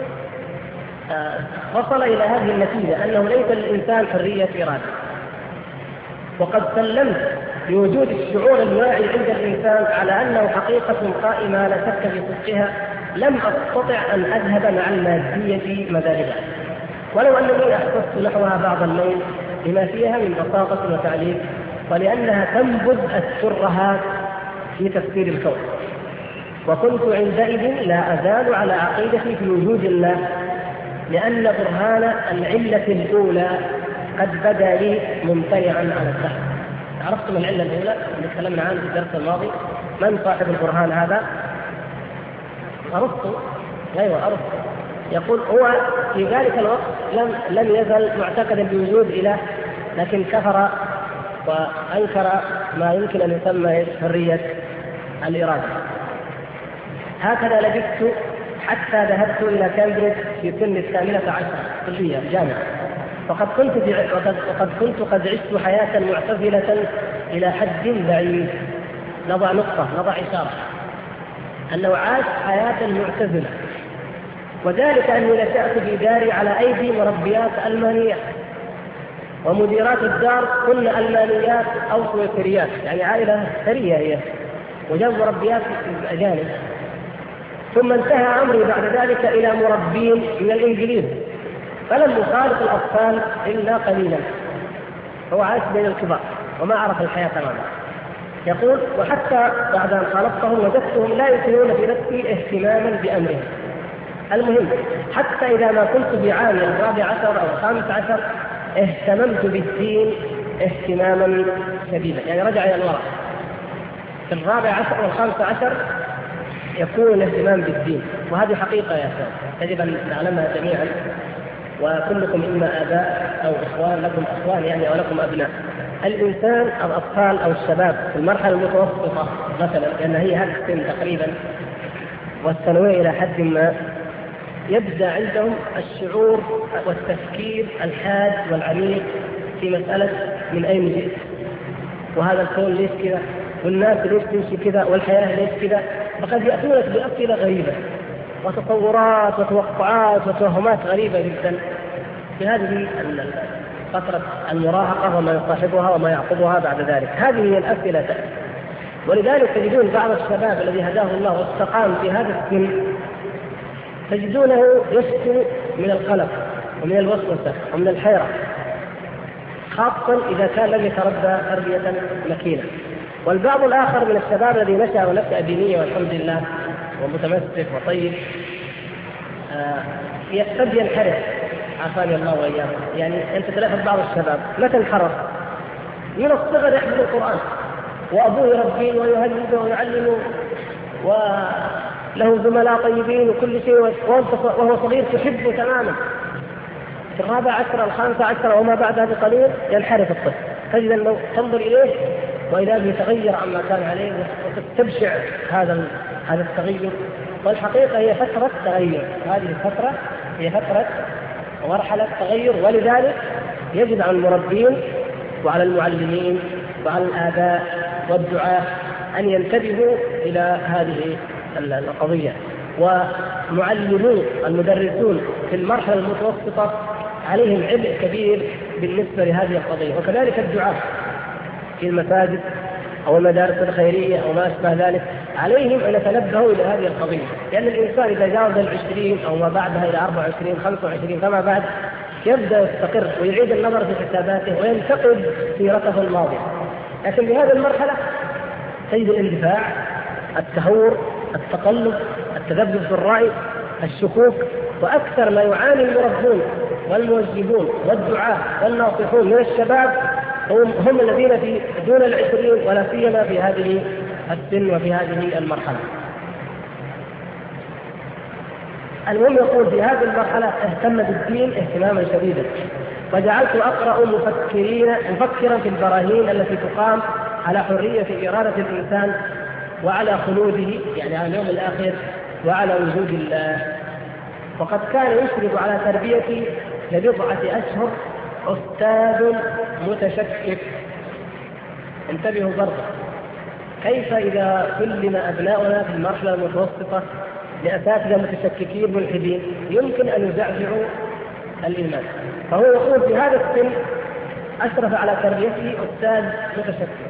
وصل إلى هذه النتيجة أنه ليس للإنسان حرية إرادة. وقد سلمت بوجود الشعور الواعي عند الإنسان على أنه حقيقة قائمة لا شك في صدقها، لم أستطع أن أذهب مع المادية مذاهبها، ولو أنني أحسست نحوها بعض الليل لما فيها من بساطة وتعليق، ولأنها تنبذ الترهات في تفسير الكون. وكنت عندئذ لا أزال على عقيدتي في وجود الله، لأن برهان العلة الأولى قد بدا لي ممتنعا على البحث. عرفتم العلة الأولى اللي تكلمنا عنها في الدرس الماضي؟ من صاحب البرهان هذا؟ أرسطو. أيوة أرسطو. يقول هو في ذلك الوقت لم يزل معتقدا بوجود إله، لكن كفر وأنكر ما يمكن أن يسمى حرية الإرادة. هكذا لبثت حتى ذهبت إلى كامبريدج في سن 18 كلية الجامعة، وقد كنت قد عشت حياة معتزلة إلى حد بعيد. نضع نقطة، نضع إشارة أنه عاش حياة معتزلة، وذلك أني نشأت في داري على أيدي مربيات ألمانية، ومديرات الدار كن ألمانيات أو سويسريات، يعني عائلة ثرية هي، وجاب مربيات أجانب. ثم انتهى أمري بعد ذلك إلى مربين من الإنجليز، فلم يخالط الأطفال إلا قليلا. هو عاش بين الكبار وما عرف الحياة تماما. يقول: وحتى بعد أن خالطتهم وجدتهم لا يثيرون في نفسي اهتماما بأمرهم. المهم حتى إذا ما كنت بعام 14 أو 15 اهتممت بالدين اهتماما شديدا. يعني رجع إلى الوراء في 14 و15 يكون الاهتمام بالدين، وهذه حقيقة يا أخوان يجب أن نعلمها جميعا، وكلكم إما آباء أو إخوان، لكم أخوان يعني أو لكم أبناء. الإنسان الأطفال أو الشباب في المرحلة المتوسطة مثلا، لأن هي هذا السن تقريبا والثانوية إلى حد ما، يبدأ عندهم الشعور والتفكير الحاد والعميق في مسألة من أين جئت، وهذا الكون ليش كذا، والناس ليش تمشي كذا، والحياة ليش كذا. فقد يأتونك بأسئلة غريبة وتصورات وتوقعات وتوهمات غريبة جدا في هذه فترة المراهقة وما يصاحبها وما يعقبها بعد ذلك. هذه هي الأسئلة تأتي. ولذلك تجدون بعض الشباب الذي هداه الله واستقام في هذا السن تجدونه يشكو من القلق ومن الوسوسة ومن الحيرة، خاصة إذا كان لم يتربى تربية مكينة. والبعض الآخر من الشباب الذي نشأ دينية والحمد لله ومتمسك وطيب قد ينحرف، عافاني الله وإياكم. يعني أنت تلاحظ بعض الشباب متى انحرف؟ من الصغر يحفظ القرآن وأبوه يربيه ويهذبه ويعلمه وله زملاء طيبين وكل شيء، وهو صغير تحبه تماما. في 14 15 وما بعدها بقليل ينحرف الطفل، تجد أنه تنظر إليه وإذا به يتغير عما كان عليه، وتستبشع هذا التغير. والحقيقة هي فترة تغير، هذه الفترة هي فترة ومرحلة تغير. ولذلك يجب على المربين وعلى المعلمين وعلى الآباء والدعاة أن ينتبهوا إلى هذه القضية. ومعلمون المدرسون في المرحلة المتوسطة عليهم عبء كبير بالنسبة لهذه القضية، وكذلك الدعاة في المساجد أو المدارس الخيرية أو ما أشبه ذلك، عليهم أن يتنبهوا إلى هذه القضية. لأن الإنسان إذا جاوز 20 أو ما بعدها إلى 24 25 فما بعد يبدأ يستقر ويعيد النظر في حساباته وينتقد سيرته الماضية. لكن في هذه المرحلة تجد الاندفاع، التهور، التقلب، التذبذب في الرأي، الشكوك. وأكثر ما يعاني المربون والموجهون والدعاة والناصحون من الشباب هم الذين في دون 20 ولا سيما في هذه السن وفي هذه المرحلة. المهم يقول في هذه المرحلة اهتم بالدين اهتماما شديدا، وجعلت أقرأ مفكرا في البراهين التي تقام على حرية إرادة الإنسان وعلى خلوده، يعني على اليوم الآخر وعلى وجود الله. وقد كان يشرف على تربيتي لبضعة أشهر أستاذ متشكك. انتبهوا برضه، كيف إذا سلم أبناؤنا في المرحلة المتوسطة لأساتذة متشككين ملحدين يمكن أن يزعزعوا الإيمان. فهو يقول في هذا السن أشرف على تربيته أستاذ متشكك،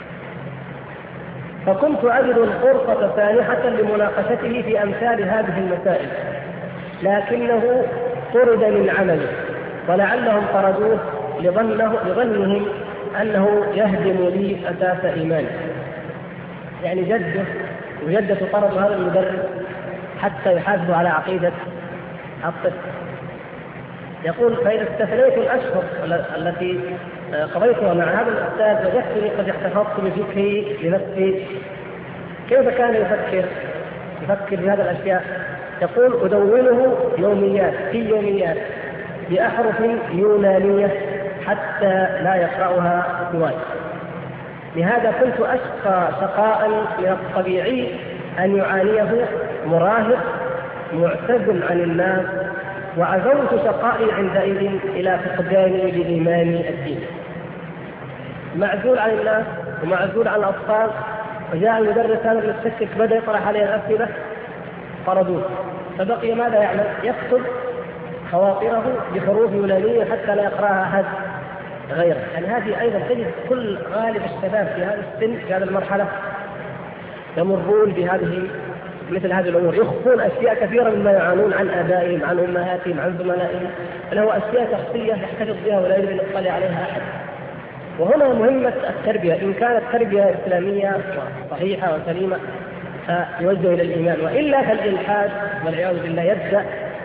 فكنت أجد الفرصة سانحة لمناقشته في أمثال هذه المسائل، لكنه طرد من عمله، ولعلهم طردوه لظنهم أنه يهدم لي أساس إيماني. يعني جده وجدته طردوا هذا المدرس حتى يحافظوا على عقيدة الطفل. يقول فإذا استثنيت الأشهر التي قضيتها مع هذا الأستاذ وجدتني قد احتفظت بفكري لنفسي. كيف كان يفكر بهذه الأشياء؟ يقول أدونه في يوميات بأحرف يونانية حتى لا يقرأها سواي. لهذا كنت أشقى شقاء من الطبيعي أن يعانيه مراهق معتزل عن الناس، وعزوت شقائي عندئذ إلى فقداني لإيماني الدين. معزول عن الناس ومعزول عن الأطفال، وجاء المدرس هذا المتشكك بدأ يطرح عليه الأسئلة، طردوه. فبقي ماذا يعمل؟ يكتب خواطره بحروف يونانية حتى لا يقرأها أحد غيره. يعني هذه أيضا تجد كل غالب الشباب في هذا السن في هذه المرحلة يمرون بهذه مثل هذه الأمور، يخفون أشياء كثيرة مما يعانون عن آبائهم عن أمهاتهم عن زملائهم، له أشياء شخصية يحتفظ بها ولا يريد أن يطلع عليها أحد. وهنا مهمة التربية، إن كانت تربية إسلامية صحيحة وسليمة فيوجه إلى الإيمان، وإلا فالإلحاد والعياذ بالله يبدأ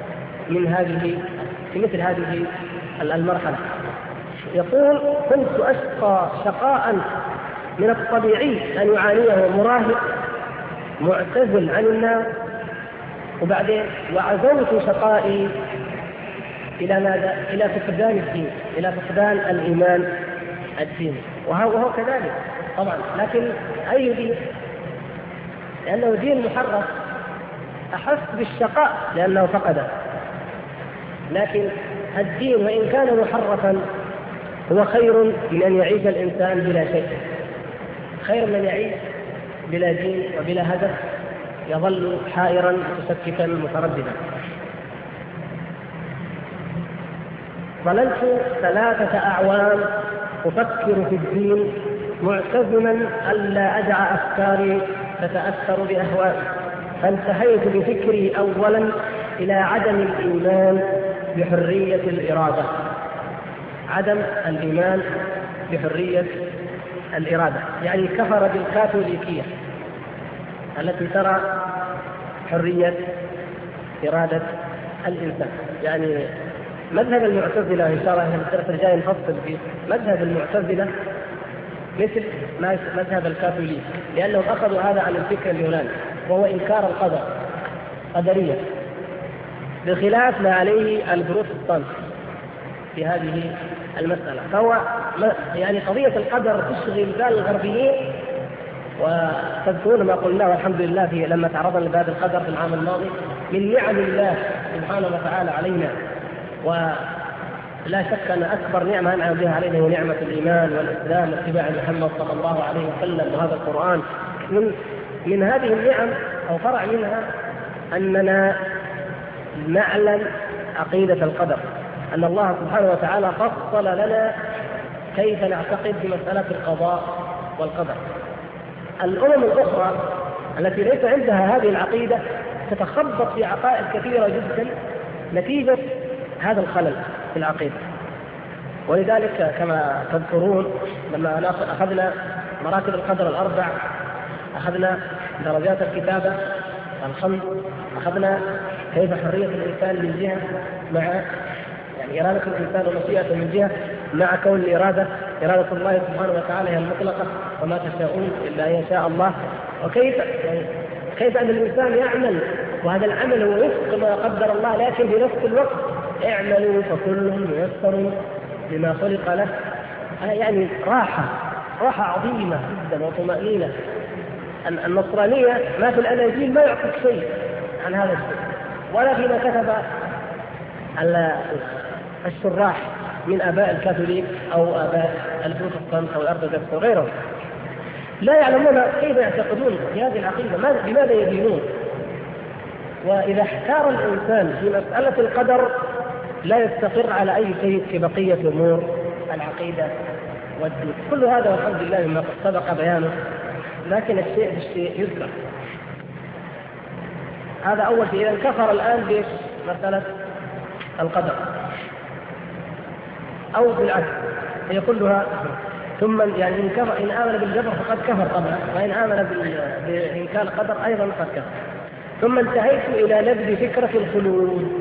في مثل هذه المرحلة. يقول كنت أشقى شقاء من الطبيعي أن يعانيه مراهق معتزل عن الناس، وبعدين وعزوت شقائي إلى ماذا؟ إلى فقدان الدين، إلى فقدان الإيمان الدين. وهو كذلك طبعا، لكن أي دين؟ لأنه دين محرف أحس بالشقاء لأنه فقده، لكن الدين وإن كان محرفا هو خير من أن يعيش الإنسان بلا شيء، خير من يعيش بلا دين وبلا هدف يظل حائرا متشككا مترددا. ظللت 3 أعوام أفكر في الدين معتزما ألا أدع أفكاري تتأثر بأهوائي، فانتهيت بفكري أولا إلى عدم الإيمان بحرية الإرادة. عدم الإيمان بحرية الإرادة يعني كفر بالكاثوليكية التي ترى حرية إرادة الإنسان. يعني مذهب المعتزلة إن شاء الله في الدرس الجاي نفصل في مذهب المعتزلة مثل مذهب الكاثوليك، لأنهم أخذوا هذا عن الفكر اليوناني. وهو إنكار القدر، قدرية، بخلاف ما عليه البروتستانت في هذه المسألة. فهو يعني قضية القدر تشغل بال الغربيين، وتذكرون ما قلناه والحمد لله لما تعرضنا لباب القدر في العام الماضي من نعم الله سبحانه وتعالى علينا. ولا شك أن أكبر نعمة أنعم بها علينا هي نعمة الإيمان والإسلام واتباع محمد صلى الله عليه وسلم وهذا القرآن. من هذه النعم أو فرع منها أننا نعلم عقيدة القدر، أن الله سبحانه وتعالى فصل لنا كيف نعتقد في مسألة القضاء والقدر. الأمم الأخرى التي ليس عندها هذه العقيدة تتخبط في عقائد كثيرة جدا نتيجة هذا الخلل في العقيدة. ولذلك كما تذكرون لما أخذنا مراتب القدر الأربع، أخذنا درجات الكتابة الخمس، أخذنا كيف حرية الإنسان من جهة مع يعني إرادة الإنسان ومشيئته من جهة مع كون الإرادة إرادة الله سبحانه وتعالى هي المطلقة وما تشاءون إلا أن يشاء الله. وكيف كيف أن الإنسان يعمل وهذا العمل هو وفق ما قدر الله، لكن في نفس الوقت اعملوا فكل ميسر لما خلق له. يعني راحة عظيمة جدا وطمأنينة. النصرانية ما في الأناجيل ما يعطيك شيء عن هذا الشيء، ولا فيما كتب الشراح من آباء الكاثوليك أو آباء البروتستانت أو الأرثوذكس وغيرهم. لا يعلمون كيف يعتقدون في هذه العقيدة، لماذا يدينون. وإذا احتار الإنسان في مسألة القدر لا يستقر على أي شيء كبقية أمور العقيدة والدين. كل هذا والحمد لله مما قد سبق بيانه، لكن الشيء بالشيء يذكر. هذا أول شيء. إذا كفر الآن بمسألة القدر أو بالعكس هي كلها. ثم يعني إن آمن بالجبر فقد كفر طبعا، وإن آمن بإنكار القدر أيضا فقد كفر. ثم انتهيت إلى نبذ فكرة الخلود.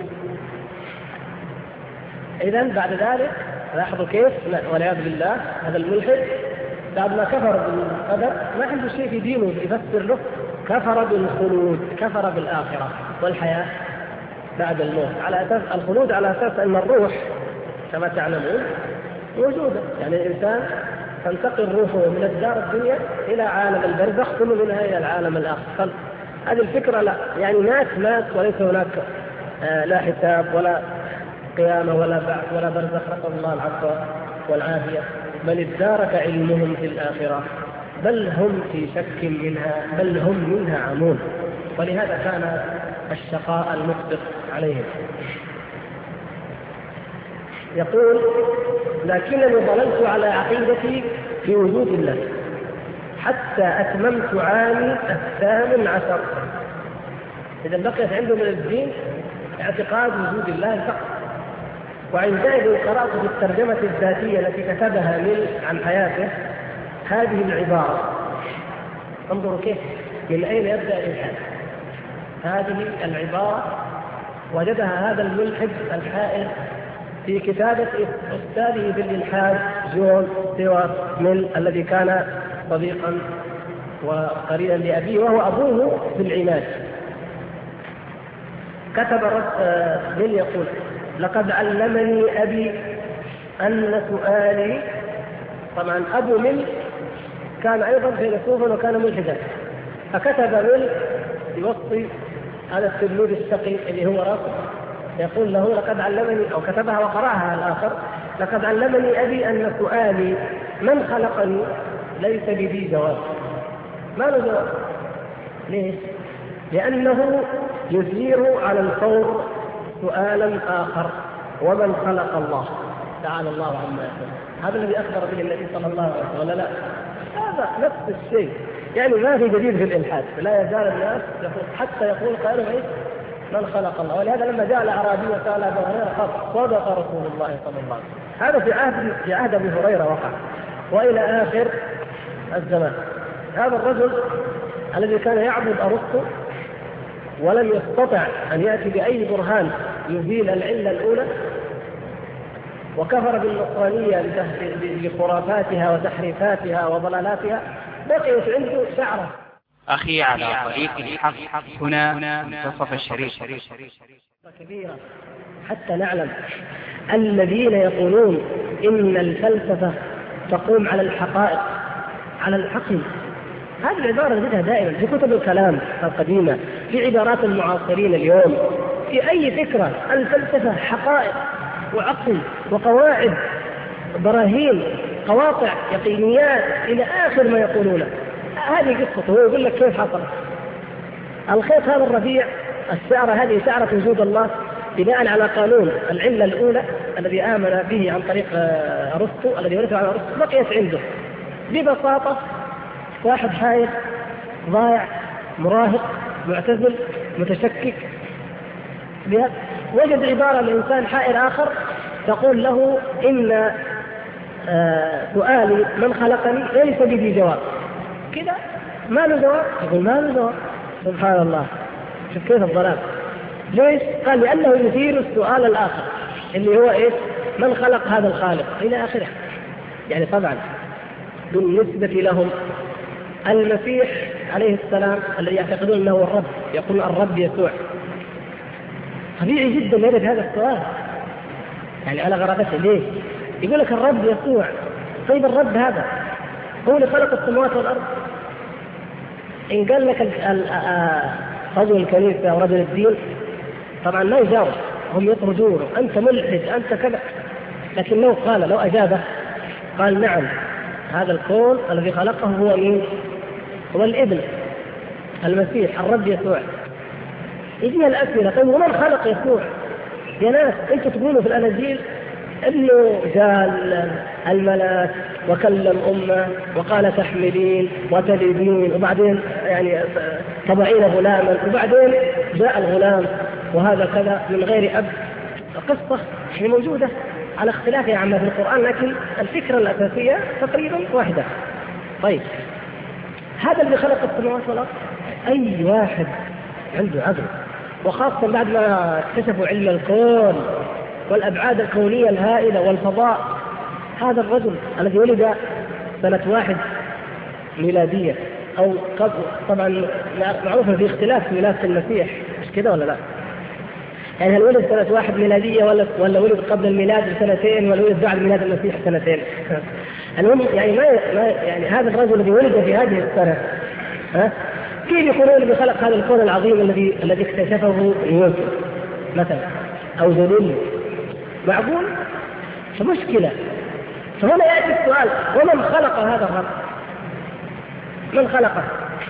إذن بعد ذلك لاحظوا كيف والعياذ بالله هذا الملحد بعد ما كفر بالقدر ما عنده شيء في دينه يفسر له، كفر بالخلود، كفر بالآخرة والحياة بعد الموت، على أساس الخلود على أساس أن الروح كما تعلمون موجودة. يعني الإنسان تنتقل روحه من الدار الدنيا إلى عالم البرزخ ثم منها إلى العالم الآخر. هذه الفكرة لا، يعني ناس وليس هناك لا حساب ولا قيامة ولا بعث ولا برزخ، نسأل الله العفو والعافية. بل ادارك علمهم في الآخرة، بل هم في شك منها، بل هم منها عمون. ولهذا كان الشقاء المسبق عليهم. يقول: لكنني ظللت على عقيدتي في وجود الله حتى أتممت عامي 18. إذا بقيت عنده من الدين اعتقاد وجود الله فقط. وعندئذ قرأت في الترجمة الذاتية التي كتبها ميل عن حياته هذه العبارة. انظروا كيف من أين يبدأ الإلحاد. هذه العبارة وجدها هذا الملحد الحائر في كتابة أستاذه بالإلحاد جون ستيوارت ميل الذي كان صديقا وقريبا لأبيه وهو أبوه في العناد. كتب ميل يقول: لقد علمني أبي أن سؤالي. طبعا أبو ميل كان أيضا فيلسوفا وكان ملحدا، فكتب ميل يوصي هذا التلميذ الشقي اللي هو راسه، يقول له: لقد علمني، أو كتبها وقرأها الآخر: لقد علمني أبي أن سؤالي من خلقني ليس بذي جواب. ما له جواب. ليش؟ لأنه يثير على الفور سؤالا آخر: ومن خلق الله؟ تعالى الله عما يقول. هذا الذي أخبر به النبي صلى الله عليه وسلم ولا لا؟ هذا نفس الشيء. يعني ما في جديد في الإلحاد، لا يزال الناس حتى يقول قائلهم: إيه؟ من خلق الله. ولهذا لما جاء الأعرابي وسأل أبا هريرة قال: صدق رسول الله صلى الله عليه وسلم. هذا في عهد أبي هريرة وقع وإلى آخر الزمان. هذا الرجل الذي كان يعبد أرسطو ولم يستطع أن يأتي بأي برهان يزيل العلة الأولى، وكفر بالنصرانية لخرافاتها وتحريفاتها وضلالاتها، بقيت عنده شعرة أخي على طريق الحق هنا منتصف الشريط. كبيرة حتى نعلم الذين يقولون إن الفلسفة تقوم على الحقائق على العقل. هذه العبارة نجدها دائما في كتب الكلام القديمة، في عبارات المعاصرين اليوم، في أي فكرة. الفلسفة حقائق وعقل وقواعد، براهين، قواطع، يقينيات، إلى آخر ما يقولونه. هذه قصته، هو يقول لك كيف حصل الخيط هذا الرفيع، الشعرة هذه شعرة وجود الله بناء على قانون العلة الأولى الذي آمن به عن طريق أرسطو، الذي ورثه عن أرسطو، بقيت عنده ببساطة. واحد حائر ضايع مراهق معتزل متشكك، وجد عبارة لإنسان حائر آخر تقول له إن سؤالي من خلقني ليس بدي جواب. كذا ما له جواب، يقول ما له جواب. سبحان الله، شوف كيف الضلال. ليش؟ قال لأنه يثير السؤال الآخر اللي هو إيش؟ من خلق هذا الخالق إلى آخره. يعني طبعا بالنسبة لهم المسيح عليه السلام الذي يعتقدون أنه هو الرب، يقول الرب يسوع، طبيعي جدا يرد هذا السؤال يعني على غرابته. ليه؟ يقول لك الرب يسوع. طيب الرب هذا هو اللي خلق السماوات والأرض؟ إن قال لك رجل الكنيسة أو رجل الدين طبعا ما يجاوب، هم يطردونه، أنت ملحد، أنت كذا. لكن لو قال، لو أجابه قال نعم هذا الكون الذي خلقه هو مين؟ هو الابن المسيح الرب يسوع. يجيها الأسئلة، طيب ومن خلق يسوع؟ يا ناس أنتوا تقولوا في الأناجيل إنه جاء الملاك وكلم أمه وقال تحملين وتلدين، وبعدين يعني تضعين غلاما، وبعدين جاء الغلام وهذا كذا من غير أب. قصة هي موجودة على اختلاف يا عم في القرآن، لكن الفكرة الأساسية تقريبا واحدة. طيب هذا اللي خلق السماوات والأرض، أي واحد عنده عقل، وخاصة بعد ما اكتشفوا علم الكون والأبعاد الكونية الهائلة والفضاء، هذا الرجل الذي ولد سنة 1 ميلادية أو قبل، طبعا معروف في اختلاف في ولادة المسيح، مش كده ولا لا؟ يعني هل ولد سنة 1 ميلادية ولا ولد قبل الميلاد ب2 ولا ولد بعد ميلاد المسيح 2؟ المهم يعني ما يعني هذا الرجل الذي ولد في هذه السنة، كيف يقولون بخلق هذا الكون العظيم الذي اكتشفه نيوتن مثلا أو زلول؟ معقول؟ فمشكلة. فهنا يأتي السؤال، ومن خلق هذا الرب؟ من خلقه؟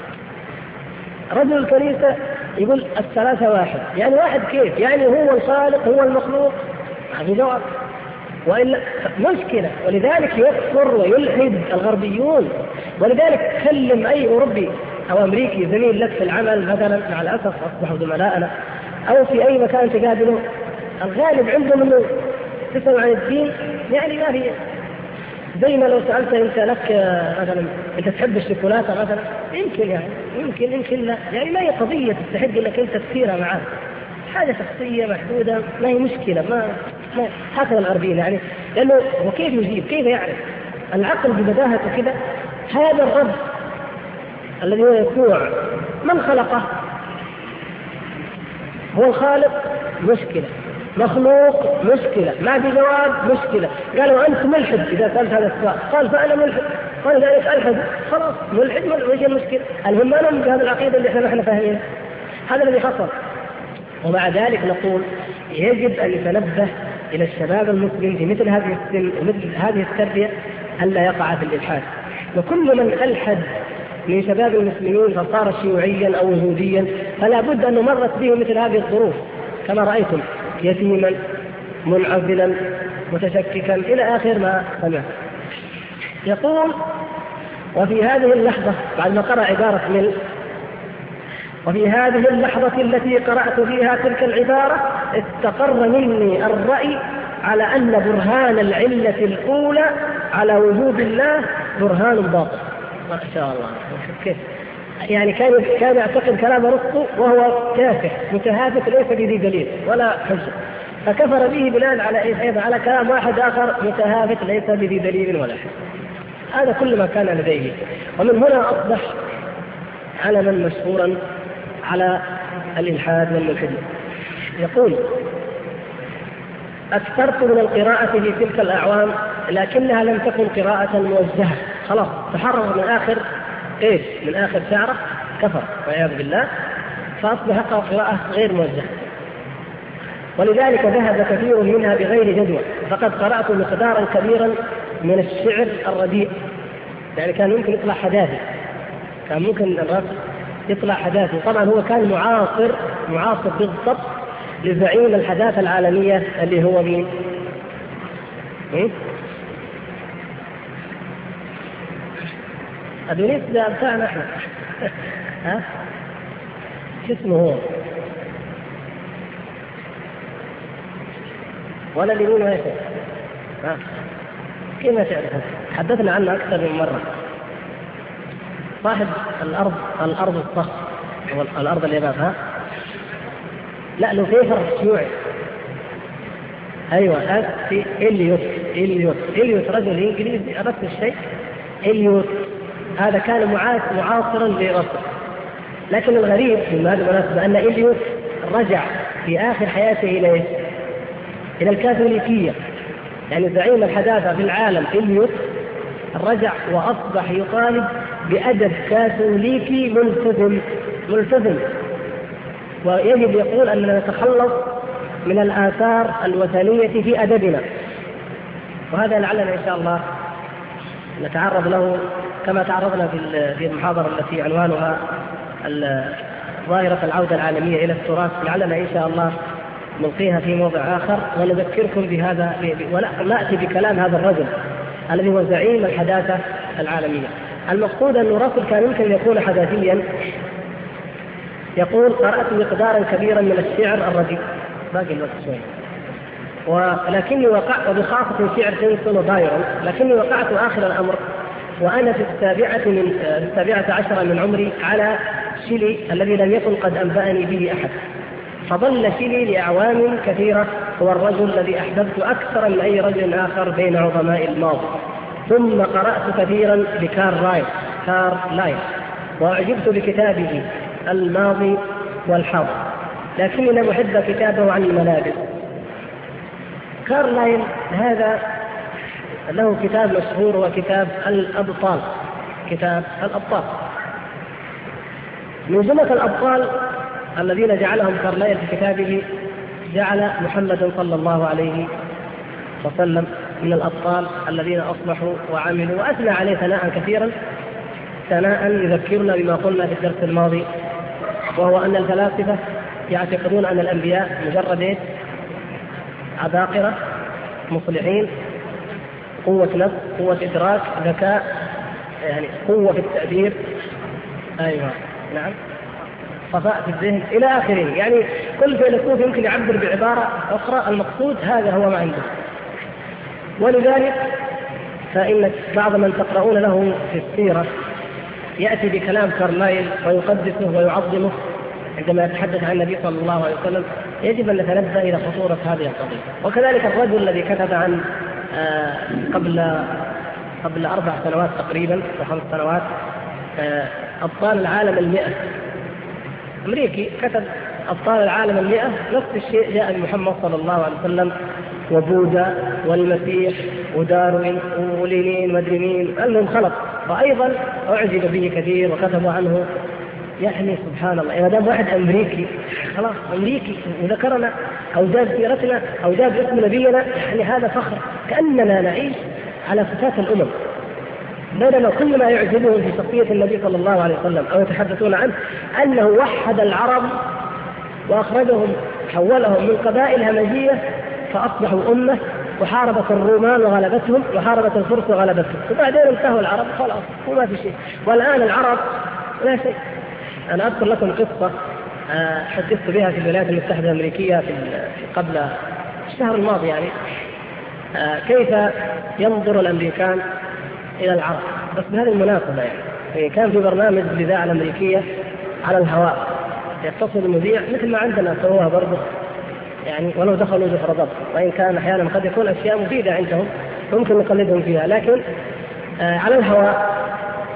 رجل الكنيسة يقول الثلاثة واحد. يعني واحد كيف؟ يعني هو الخالق هو المخلوق؟ هذا جواب. وإلا مشكلة. ولذلك يكفر ويلحد الغربيون. ولذلك كلم أي أوروبي أو أمريكي زميل لك في العمل مثلا، مع الأسف أصبحوا زملائنا، أو في أي مكان تقابله، الغالب عندهم إنه تسأل عن الدين يعني ما هي زي ما لو سألت أنت لك مثلا أنت تحب الشوكولاتة مثلا، يمكن يعني يمكن لا، يعني ما هي قضية تستحق أنك أنت تسيرها معاه، حاجة شخصية محدودة، ما هي مشكلة. ما هكذا الغربيين يعني، لأنه وكيف يجيب؟ كيف يعرف؟ العقل ببداهته كده. هذا الرب الذي هو يسوع من خلقه؟ هو الخالق؟ مشكلة. مخلوق؟ مشكلة. ما في جواب؟ مشكلة. قالوا أنت ملحد إذا سألت هذا السؤال. قال فأنا ملحد. قال ذلك ألحد، خلاص ملحد، وش المشكلة؟ المهم أنا من هذه العقيدة اللي احنا فاهمينها. هذا الذي حصل. ومع ذلك نقول يجب أن يتنبه إلى الشباب المسلم في مثل هذه السن ومثل هذه التربية ألا يقع في الإلحاد. وكل من ألحد من شباب المسلمين فصار شيوعيا أو يهوديا فلا بد أن مرت به مثل هذه الظروف، كما رأيتم يتيما منعزلا متشككا إلى آخر ما سمع. يقول وفي هذه اللحظة، بعد ما قرأ عبارة من وفي هذه اللحظة التي قرأت فيها تلك العبارة استقر مني الرأي على أن برهان العلة الأولى على وجود الله برهان باطل. ما شاء الله، كيف يعني كان يعتقد كلام أرسطو وهو تافه متهافت ليس بذي دليل ولا حجة، فكفر به بناء على أيضا على كلام واحد آخر متهافت ليس بذي دليل ولا حجة. هذا كل ما كان لديه. ومن هنا أصبح علما مشهورا على الإلحاد والملحدين. يقول: أكثرت من القراءة في تلك الأعوام لكنها لم تكن قراءة موجهة، خلاص تحرر من آخر إيش؟ من آخر شعرة كفر والعياذ بالله، فأصبح قراءة غير موجهة، ولذلك ذهب كثير منها بغير جدوى. فقد قرأت مقدارا كبيرا من الشعر الرديء، يعني كان ممكن يطلع حداثي، كان ممكن الرسم يطلع حداثي. طبعا هو كان معاصر بالضبط لزعيم الحداثة العالمية اللي هو مين؟ أدونيس ده بتاعنا احنا. ها؟ شو اسمه هو؟ ولا اليمين ولا شيء. ها؟ كيف تعرف؟ حدثنا عنه أكثر من مرة. صاحب الأرض الصخر، الأرض اليابان. ها؟ لا له فيفر شيوعي. أيوة في إليوت رجل إنجليزي أردت الشيء. إليوت هذا كان معاصرا لرسل، لكن الغريب من هذه المناسبة أن إليوت رجع في آخر حياته إلى الكاثوليكية، يعني زعيم الحداثة في العالم إليوت رجع وأصبح يطالب بأدب كاثوليكي ملتزم، ويجب يقول أننا نتخلص من الآثار الوثنية في أدبنا. وهذا لعلنا إن شاء الله نتعرض له كما تعرضنا في المحاضرة التي عنوانها ظاهرة العودة العالمية إلى التراث، لعلنا إن شاء الله نلقيها في موضع آخر ونذكركم بهذا، ونأتي بكلام هذا الرجل الذي هو زعيم الحداثة العالمية. المقصود أن رسل كان يمكن يكون حداثيا. يقول: قرأت مقدارا كبيرا من الشعر الرديء، باقي الوقت شوي، ولكني وقعت، وبخاصة شعر سيمسون وبايرون، لكني وقعت آخر الأمر وأنا في 17 من عمري على شيلي الذي لم يكن قد أنبأني به أحد. فظل شيلي لأعوام كثيرة هو الرجل الذي أحببت أكثر من أي رجل آخر بين عظماء الماضي. ثم قرأت كثيرا لكارل لايل وأعجبت بكتابه الماضي والحاضر، لكني لم أحب كتابه عن الملابس. كارلايل هذا له كتاب مشهور وكتاب الأبطال. من جملة الأبطال الذين جعلهم كارلايل في كتابه جعل محمد صلى الله عليه وسلم من الأبطال الذين أصلحوا وعملوا، وأثنى عليه ثناء كثيرا، ثناء يذكرنا بما قلنا في الدرس الماضي، وهو أن الفلاسفة يعتقدون أن الأنبياء مجرد عباقرة مصلحين، قوة نفس، قوة إدراك، ذكاء، يعني قوة في التعبير، أيوة نعم، صفاء في الذهن إلى آخره. يعني كل فيلسوف يمكن يعبر بعبارة أخرى، المقصود هذا هو ما عنده. ولذلك فإن بعض من تقرؤون له في السيرة يأتي بكلام كارلايل ويقدسه ويعظمه عندما يتحدث عن النبي صلى الله عليه وسلم. يجب أن نتنبه إلى خطورة هذه القضية. وكذلك الرجل الذي كتب عن قبل 4 سنوات تقريبا و5 سنوات أبطال العالم 100، أمريكي، كتب أبطال العالم 100، نفس الشيء جاء بمحمد صلى الله عليه وسلم وبوذا والمسيح وداروين ولينين مدري مين، أنهم خلط، وأيضا أعجب به كثير وكتبوا عنه. يعني سبحان الله، إذا دام واحد أمريكي خلاص أمريكي وذكرنا أو جاب سيرتنا أو جاب اسم نبينا، يعني هذا فخر، كأننا نعيش على فتاة الأمم. بينما كل ما يعجبهم في شخصية النبي صلى الله عليه وسلم أو يتحدثون عنه أنه وحد العرب وأخرجهم، حولهم من قبائل همجية فأصبحوا أمة، وحاربت الرومان وغلبتهم، وحاربت الفرس وغلبتهم، وبعدين انتهوا العرب خلاص وما في شيء. والآن العرب لا شيء. أنا أذكر لكم قصة حدثت بها في الولايات المتحدة الأمريكية قبل الشهر الماضي، يعني كيف ينظر الأمريكان إلى العرب، بس بهذه المناسبة. يعني كان في برنامج الإذاعة الأمريكية على الهواء، يتصل المذيع مثل ما عندنا سووها برضه، يعني ولو دخلوا جحر ضب، وإن كان أحيانا قد يكون أشياء مفيدة عندهم ممكن نقلدهم فيها، لكن على الهواء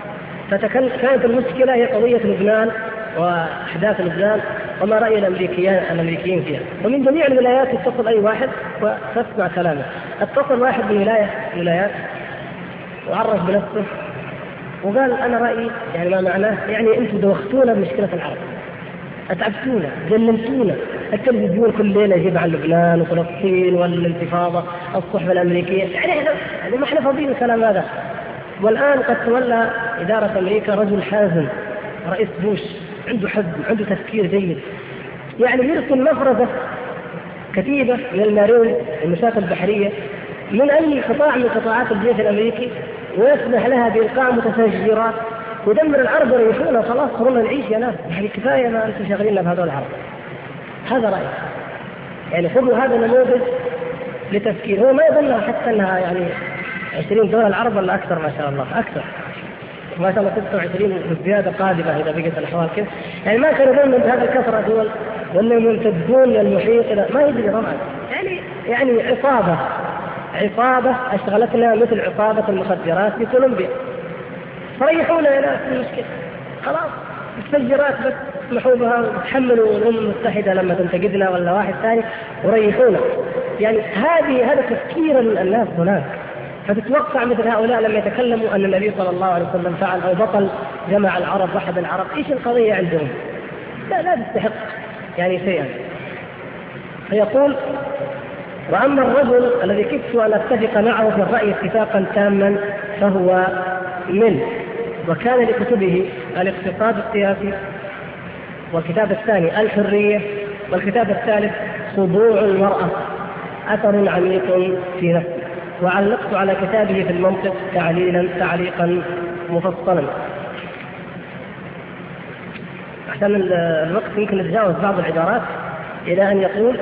كانت المشكلة هي قضية لبنان وأحداث لبنان وما رأي الأمريكيين فيها. ومن جميع الولايات يتصل أي واحد وتسمع كلامه. اتصل واحد من ولايات وعرف بنفسه وقال أنا رأيي، يعني ما معناه يعني أنتم دوختونا بمشكلة العرب، أتعبتونا، جننتونا. التلفزيون كل ليلة يجيب عن لبنان وفلسطين والانتفاضة، الصحبة الأمريكية، يعني ما احنا فاضيين الكلام هذا. والآن قد تولى إدارة أمريكا رجل حازم، رئيس بوش عنده حزم، عنده تفكير جيد، يعني يرسل مفرزة كتيبة من المارين المشاة البحرية من أي قطاع من قطاعات الجيش الأمريكي، ويسمح لها بإلقاء متفجرات ودمر العرب ويعيشون. خلاص صرنا نعيش يا ناس، يعني كفاية ما أنتم شغالين بهذول العرب. هذا رأيي، يعني خذوا هذا النموذج لتفكير. هو ما يظن حتى أنها يعني 20 دولة العرب ولا أكثر، ما شاء الله أكثر، ما شاء الله 26 زيادة قادمة إذا بقت الأحوال كذا. يعني ما كانوا يظنون بهذه الكثرة دول وأنهم يمتدون للمحيط، ما يدري طبعا. يعني عصابة أشغلتنا مثل عصابة المخدرات في كولومبيا. فريحونا يا ناس في المشكلة، خلاص متفجرات بس اسمحوا بها وتحملوا الأمم المتحدة لما تنتقدنا ولا واحد ثاني وريحونا. يعني هذا تفكير الناس هناك. فتتوقع مثل هؤلاء لما يتكلموا أن النبي صلى الله عليه وسلم فعل أو بطل جمع العرب وحد العرب، إيش القضية عندهم؟ لا تستحق يعني شيئا. فيقول: وأما الرجل الذي كدت أن أتفق معه في الرأي اتفاقا تاما فهو من، وكان لكتبه الاقتصاد السياسي، والكتاب الثاني الحرية، والكتاب الثالث خضوع المرأة، أثر عميق في نفسه. وعلقت على كتابه في المنطق تعليقا مفصلا. عشان الوقت يمكن نتجاوز بعض العبارات إلى أن يقول: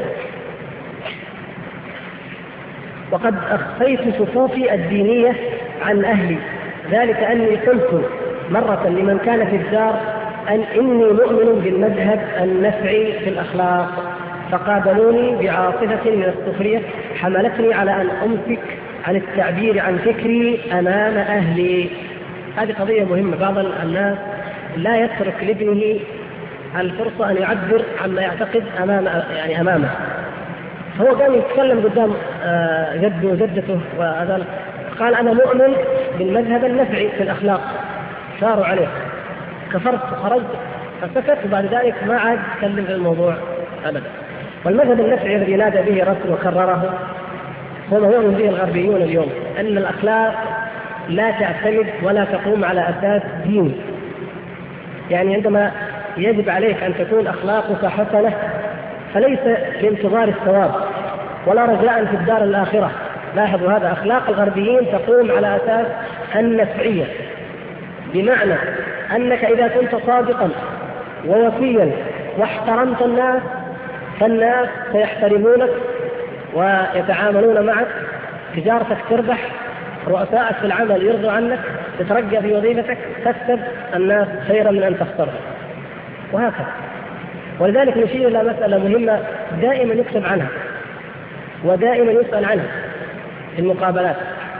وقد أخفيت صفوفي الدينية عن أهلي، ذلك أني قلت مرة لمن كان في الدار إني مؤمن بالمذهب النفعي في الأخلاق، فقابلوني بعاصفة من السخرية حملتني على أن أمسك عن التعبير عن فكري أمام أهلي. هذه قضية مهمة. بعض الناس لا يترك لابنه الفرصة أن يعبر عما يعتقد أمامه. فهو كان يتكلم قدام جده وجدته وهذا، قال: أنا مؤمن بالمذهب النفعي في الأخلاق. شاروا عليه، كفرت وخرجت، فسكت، وبعد ذلك ما عاد يتكلم في الموضوع أبدا. والمذهب النفعي الذي نادى به رسل وكرره هو ما يؤمن به الغربيون اليوم، أن الأخلاق لا تعتمد ولا تقوم على أساس ديني. يعني عندما يجب عليك أن تكون أخلاقك حسنة فليس لانتظار الثواب ولا رجاء في الدار الآخرة. لاحظوا هذا، أخلاق الغربيين تقوم على أساس النفعية، بمعنى أنك إذا كنت صادقا ووفيا واحترمت الناس فالناس سيحترمونك ويتعاملون معك، تجارتك تربح، رؤسائك في العمل يرضوا عنك، تترقى في وظيفتك، تكسب الناس خيرا من أن تخسرها، وهكذا. ولذلك نشير إلى مسألة مهمة دائما يكتب عنها ودائما يسأل عنها في المقابلات.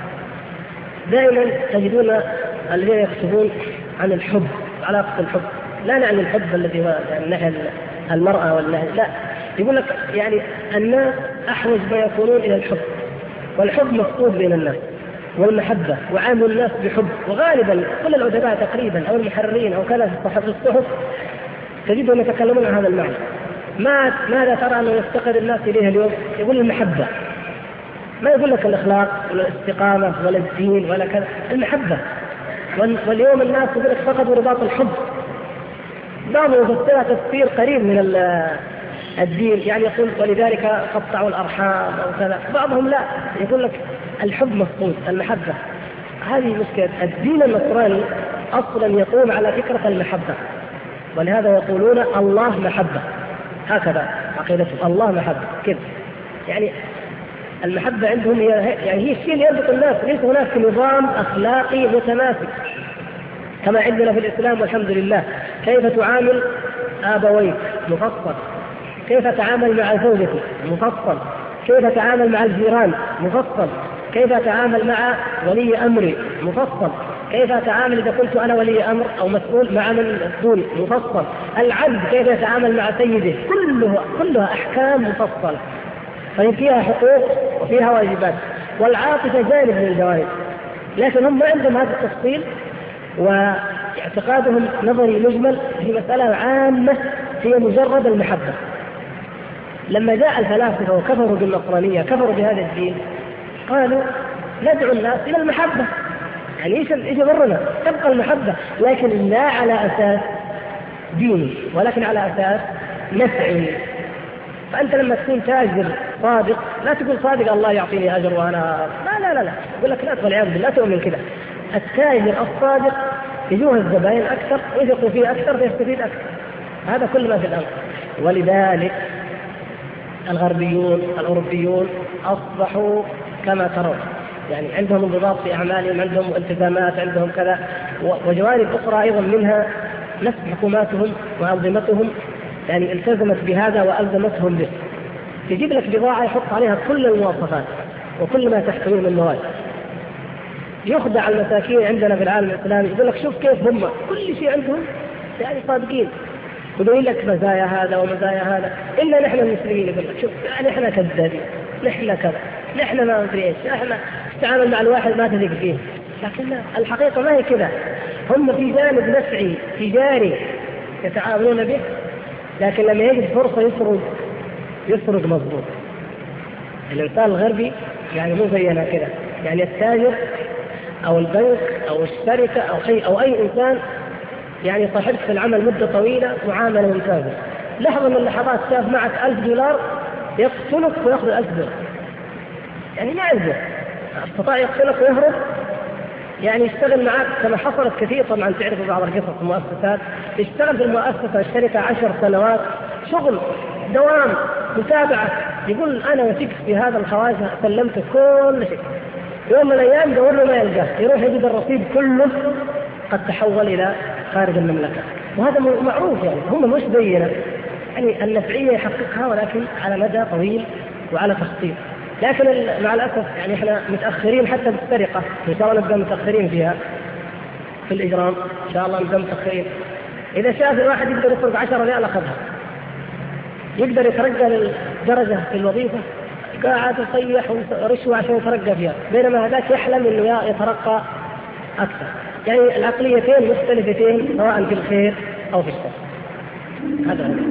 دائما تجدون الذين يكتبون عن الحب، علاقة الحب. لا نعني الحب الذي هو ناحية المرأة والنهي، لا، يقول لك يعني الناس أحوج ما يكونون إلى الحب، والحب مفقود بين الناس، والمحبة وعامل الناس بحب. وغالبا كل الأدباء تقريبا أو المحررين أو كذا في الصحف تجدهم يتكلمون عن هذا المعنى. ماذا ترى أنه يفتقد الناس إليه اليوم؟ يقول المحبة، ما يقول لك الأخلاق ولا الاستقامة ولا الدين ولا كذا، المحبة. واليوم الناس يقول لك فقدوا رباط الحب. بعضهم يفسرها تفسير قريب من الدين، يعني يقول ولذلك قطعوا الأرحام أو كذا. بعضهم لا، يقول لك الحب مفقود، المحبة. هذه مشكلة الدين النصراني، أصلا يقوم على فكرة المحبة، ولهذا يقولون الله محبة، هكذا عقيدتهم، الله محبة كذا. يعني المحبة عندهم هي الشيء اللي يربط الناس، ليس هناك نظام أخلاقي متماسك كما عندنا في الإسلام والحمد لله. كيف تعامل آبويك مفصل، كيف تعامل مع زوجتك مفصل، كيف تعامل مع الجيران مفصل، كيف تعامل مع ولي أمري مفصل، كيف أتعامل إذا كنت أنا ولي أمر أو مسؤول مع من دوني مفصل. العبد كيف يتعامل مع سيده، كلها أحكام مفصلة، فهي فيها حقوق وفيها واجبات. والعاطفة جانب من الجوانب، لكن هم ما عندهم هذا التفصيل، واعتقادهم نظري مجمل في مسألة عامة هي مجرد المحبة. لما جاء الفلاسفة وكفروا بالنصرانية، كفروا بهذا الدين، قالوا ندعو الناس إلى المحبة، يعني إيش ضرنا؟ تبقى المحبة، لكن لا على أساس ديني، ولكن على أساس نفعي. فأنت لما تكون تاجر صادق لا تقول صادق الله يعطيني أجر وأنا لا يقول لك لا، والعياذ بالله تؤمن كذا. التاجر الصادق يجوه الزبائن أكثر ويثقوا فيه أكثر فيستفيد أكثر. هذا كل ما في الأمر. ولذلك الغربيون الأوروبيون أصبحوا كما ترون، يعني عندهم انضباط في أعمالهم، عندهم التزامات، عندهم كذا، وجوانب أخرى أيضا منها نفس حكوماتهم وأنظمتهم يعني التزمت بهذا وألزمتهم به. يجيب لك بضاعة يحط عليها كل المواصفات وكل ما تحتويه من مواد. يخدع المساكين عندنا في العالم الإسلامي، يقول لك شوف كيف هم كل شيء عندهم يعني صادقين، يقول لك مزايا هذا ومزايا هذا، إلا نحن المسلمين يقول لك شوف يعني إحنا كذابين، نحن كذا، نحن ما ندري إيش، إحنا نتعامل مع الواحد ما تثق فيه. لكن لا، الحقيقة ما هي كذا. هم في جانب نفعي تجاري يتعاملون به، لكن لما يجد فرصة يسرق مضبوط. الإنسان الغربي يعني مو زينا كذا، يعني التاجر أو البنك أو الشركة أو شيء أو أي إنسان يعني صاحبت في العمل مدة طويلة معاملة ممتازة، لحظة من اللحظات شاف معك $1000 يقتلك ويأخذ $1000، يعني ما عنده استطاع يقتلك ويهرب، يعني يشتغل معك كما حصلت كثير. طبعا تعرفوا بعض القصص المؤسسات، يشتغل في المؤسسة الشركة 10 سنوات شغل دوام متابعة، يقول أنا وثقت في هذا الخواجة سلمت كل شيء، يوم من الأيام يدور له ما يلقاه، يروح يجد الرصيد كله قد تحول إلى خارج المملكة. وهذا معروف، يعني هم مش زينا، يعني النفعية يحققها ولكن على مدى طويل وعلى تخطيط. لكن مع الأسف يعني احنا متأخرين حتى بالسرقة، إن شاء الله نبقى متأخرين فيها، في الإجرام إن شاء الله نبقى متأخرين. إذا شاف الواحد يقدر يسرق 10 ريال أخذها، يقدر يترقى للدرجة في الوظيفة، قاعد يصيح ورشوة عشان يترقى فيها، بينما هذاك يحلم إنه يترقى أكثر. يعني العقليتين مختلفتين سواء في الخير أو في الشر. هذا هو.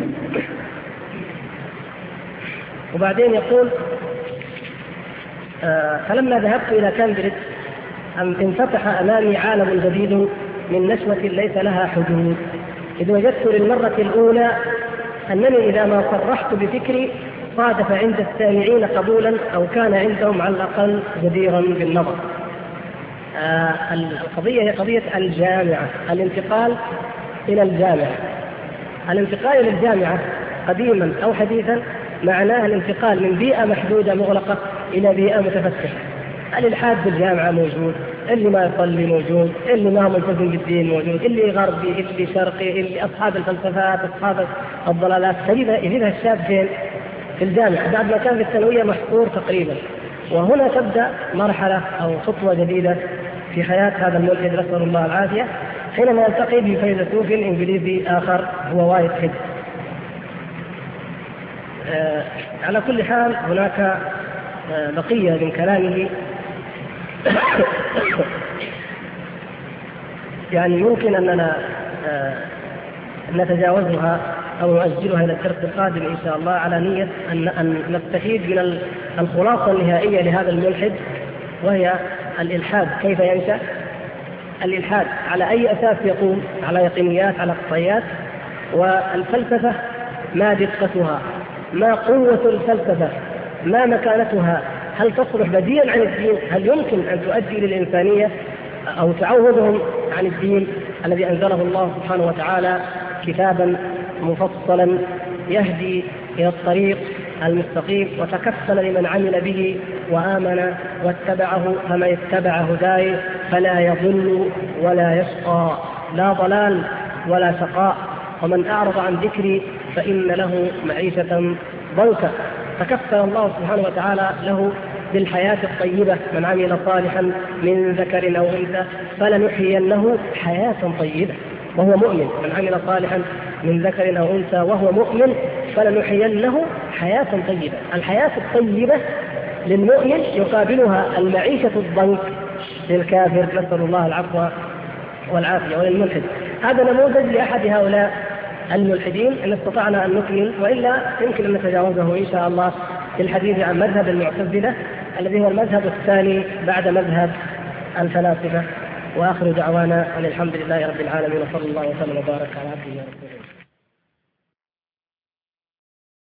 وبعدين يقول فلما ذهبت إلى كامبريدج انفتح أمامي عالم جديد من نشوة ليس لها حدود، إذ وجدت للمرة الأولى أنني إذا ما صرحت بفكري صادف عند السامعين قبولا أو كان عندهم على الأقل جديرا بالنظر. القضية هي قضية الجامعة، الانتقال إلى الجامعة. الانتقال إلى الجامعة قديما أو حديثا معناه الانتقال من بيئة محدودة مغلقة إلى بيئة متفتحة. الإلحاد بالجامعة موجود، اللي ما يصلي موجود، اللي ما ملتزم بالدين موجود، اللي غربي، اللي شرقي، اللي أصحاب الفلسفات، أصحاب الضلالات. يجدها الشاب فين؟ في الجامعة، بعد ما كان في الثانوية محصور تقريبا. وهنا تبدأ مرحلة أو خطوة جديدة في حياة هذا الملحد نسأل الله العافية، حينما يلتقي بفيلسوف إنجليزي آخر هو وايت هيد. على كل حال هناك بقية من كلامه يعني يمكن أننا نتجاوزها أو نؤجلها إلى الدرس القادم إن شاء الله، على نية أن نستفيد من الخلاصة النهائية لهذا الملحد، وهي الإلحاد كيف ينشأ. الإلحاد على أي أساس يقوم؟ على يقينيات، على قطعيات. والفلسفة ما دقتها؟ ما قوة الفلسفة؟ ما مكانتها؟ هل تصلح بديلا عن الدين؟ هل يمكن أن تؤدي للإنسانية أو تعوضهم عن الدين الذي أنزله الله سبحانه وتعالى كتابا مفصلا يهدي إلى الطريق المستقيم، وتكفل لمن عمل به وآمن واتبعه، فمن اتبع هداي فلا يضل ولا يشقى، لا ضلال ولا شقاء، ومن أعرض عن ذكري فإن له معيشة ضنكا. تكفل الله سبحانه وتعالى له بالحياة الطيبة: من عمل صالحا من ذكر أو أنثى فلنحيينه حياة طيبة وهو مؤمن. من عمل صالحا من ذكر أو أنثى وهو مؤمن فلنحيينه حياة طيبة. الحياة الطيبة للمؤمن يقابلها المعيشة الضنك للكافر، نسأل الله العفو والعافية، وللملحد. هذا نموذج لأحد هؤلاء الملحدين إن استطعنا أن نكمل، وإلا يمكن أن نتجاوزه إن شاء الله في الحديث عن مذهب المعتزلة الذي هو المذهب الثاني بعد مذهب الفلاسفة. وآخر دعوانا أن الحمد لله رب العالمين، وصلى الله وسلم وبارك على عبده ورسوله.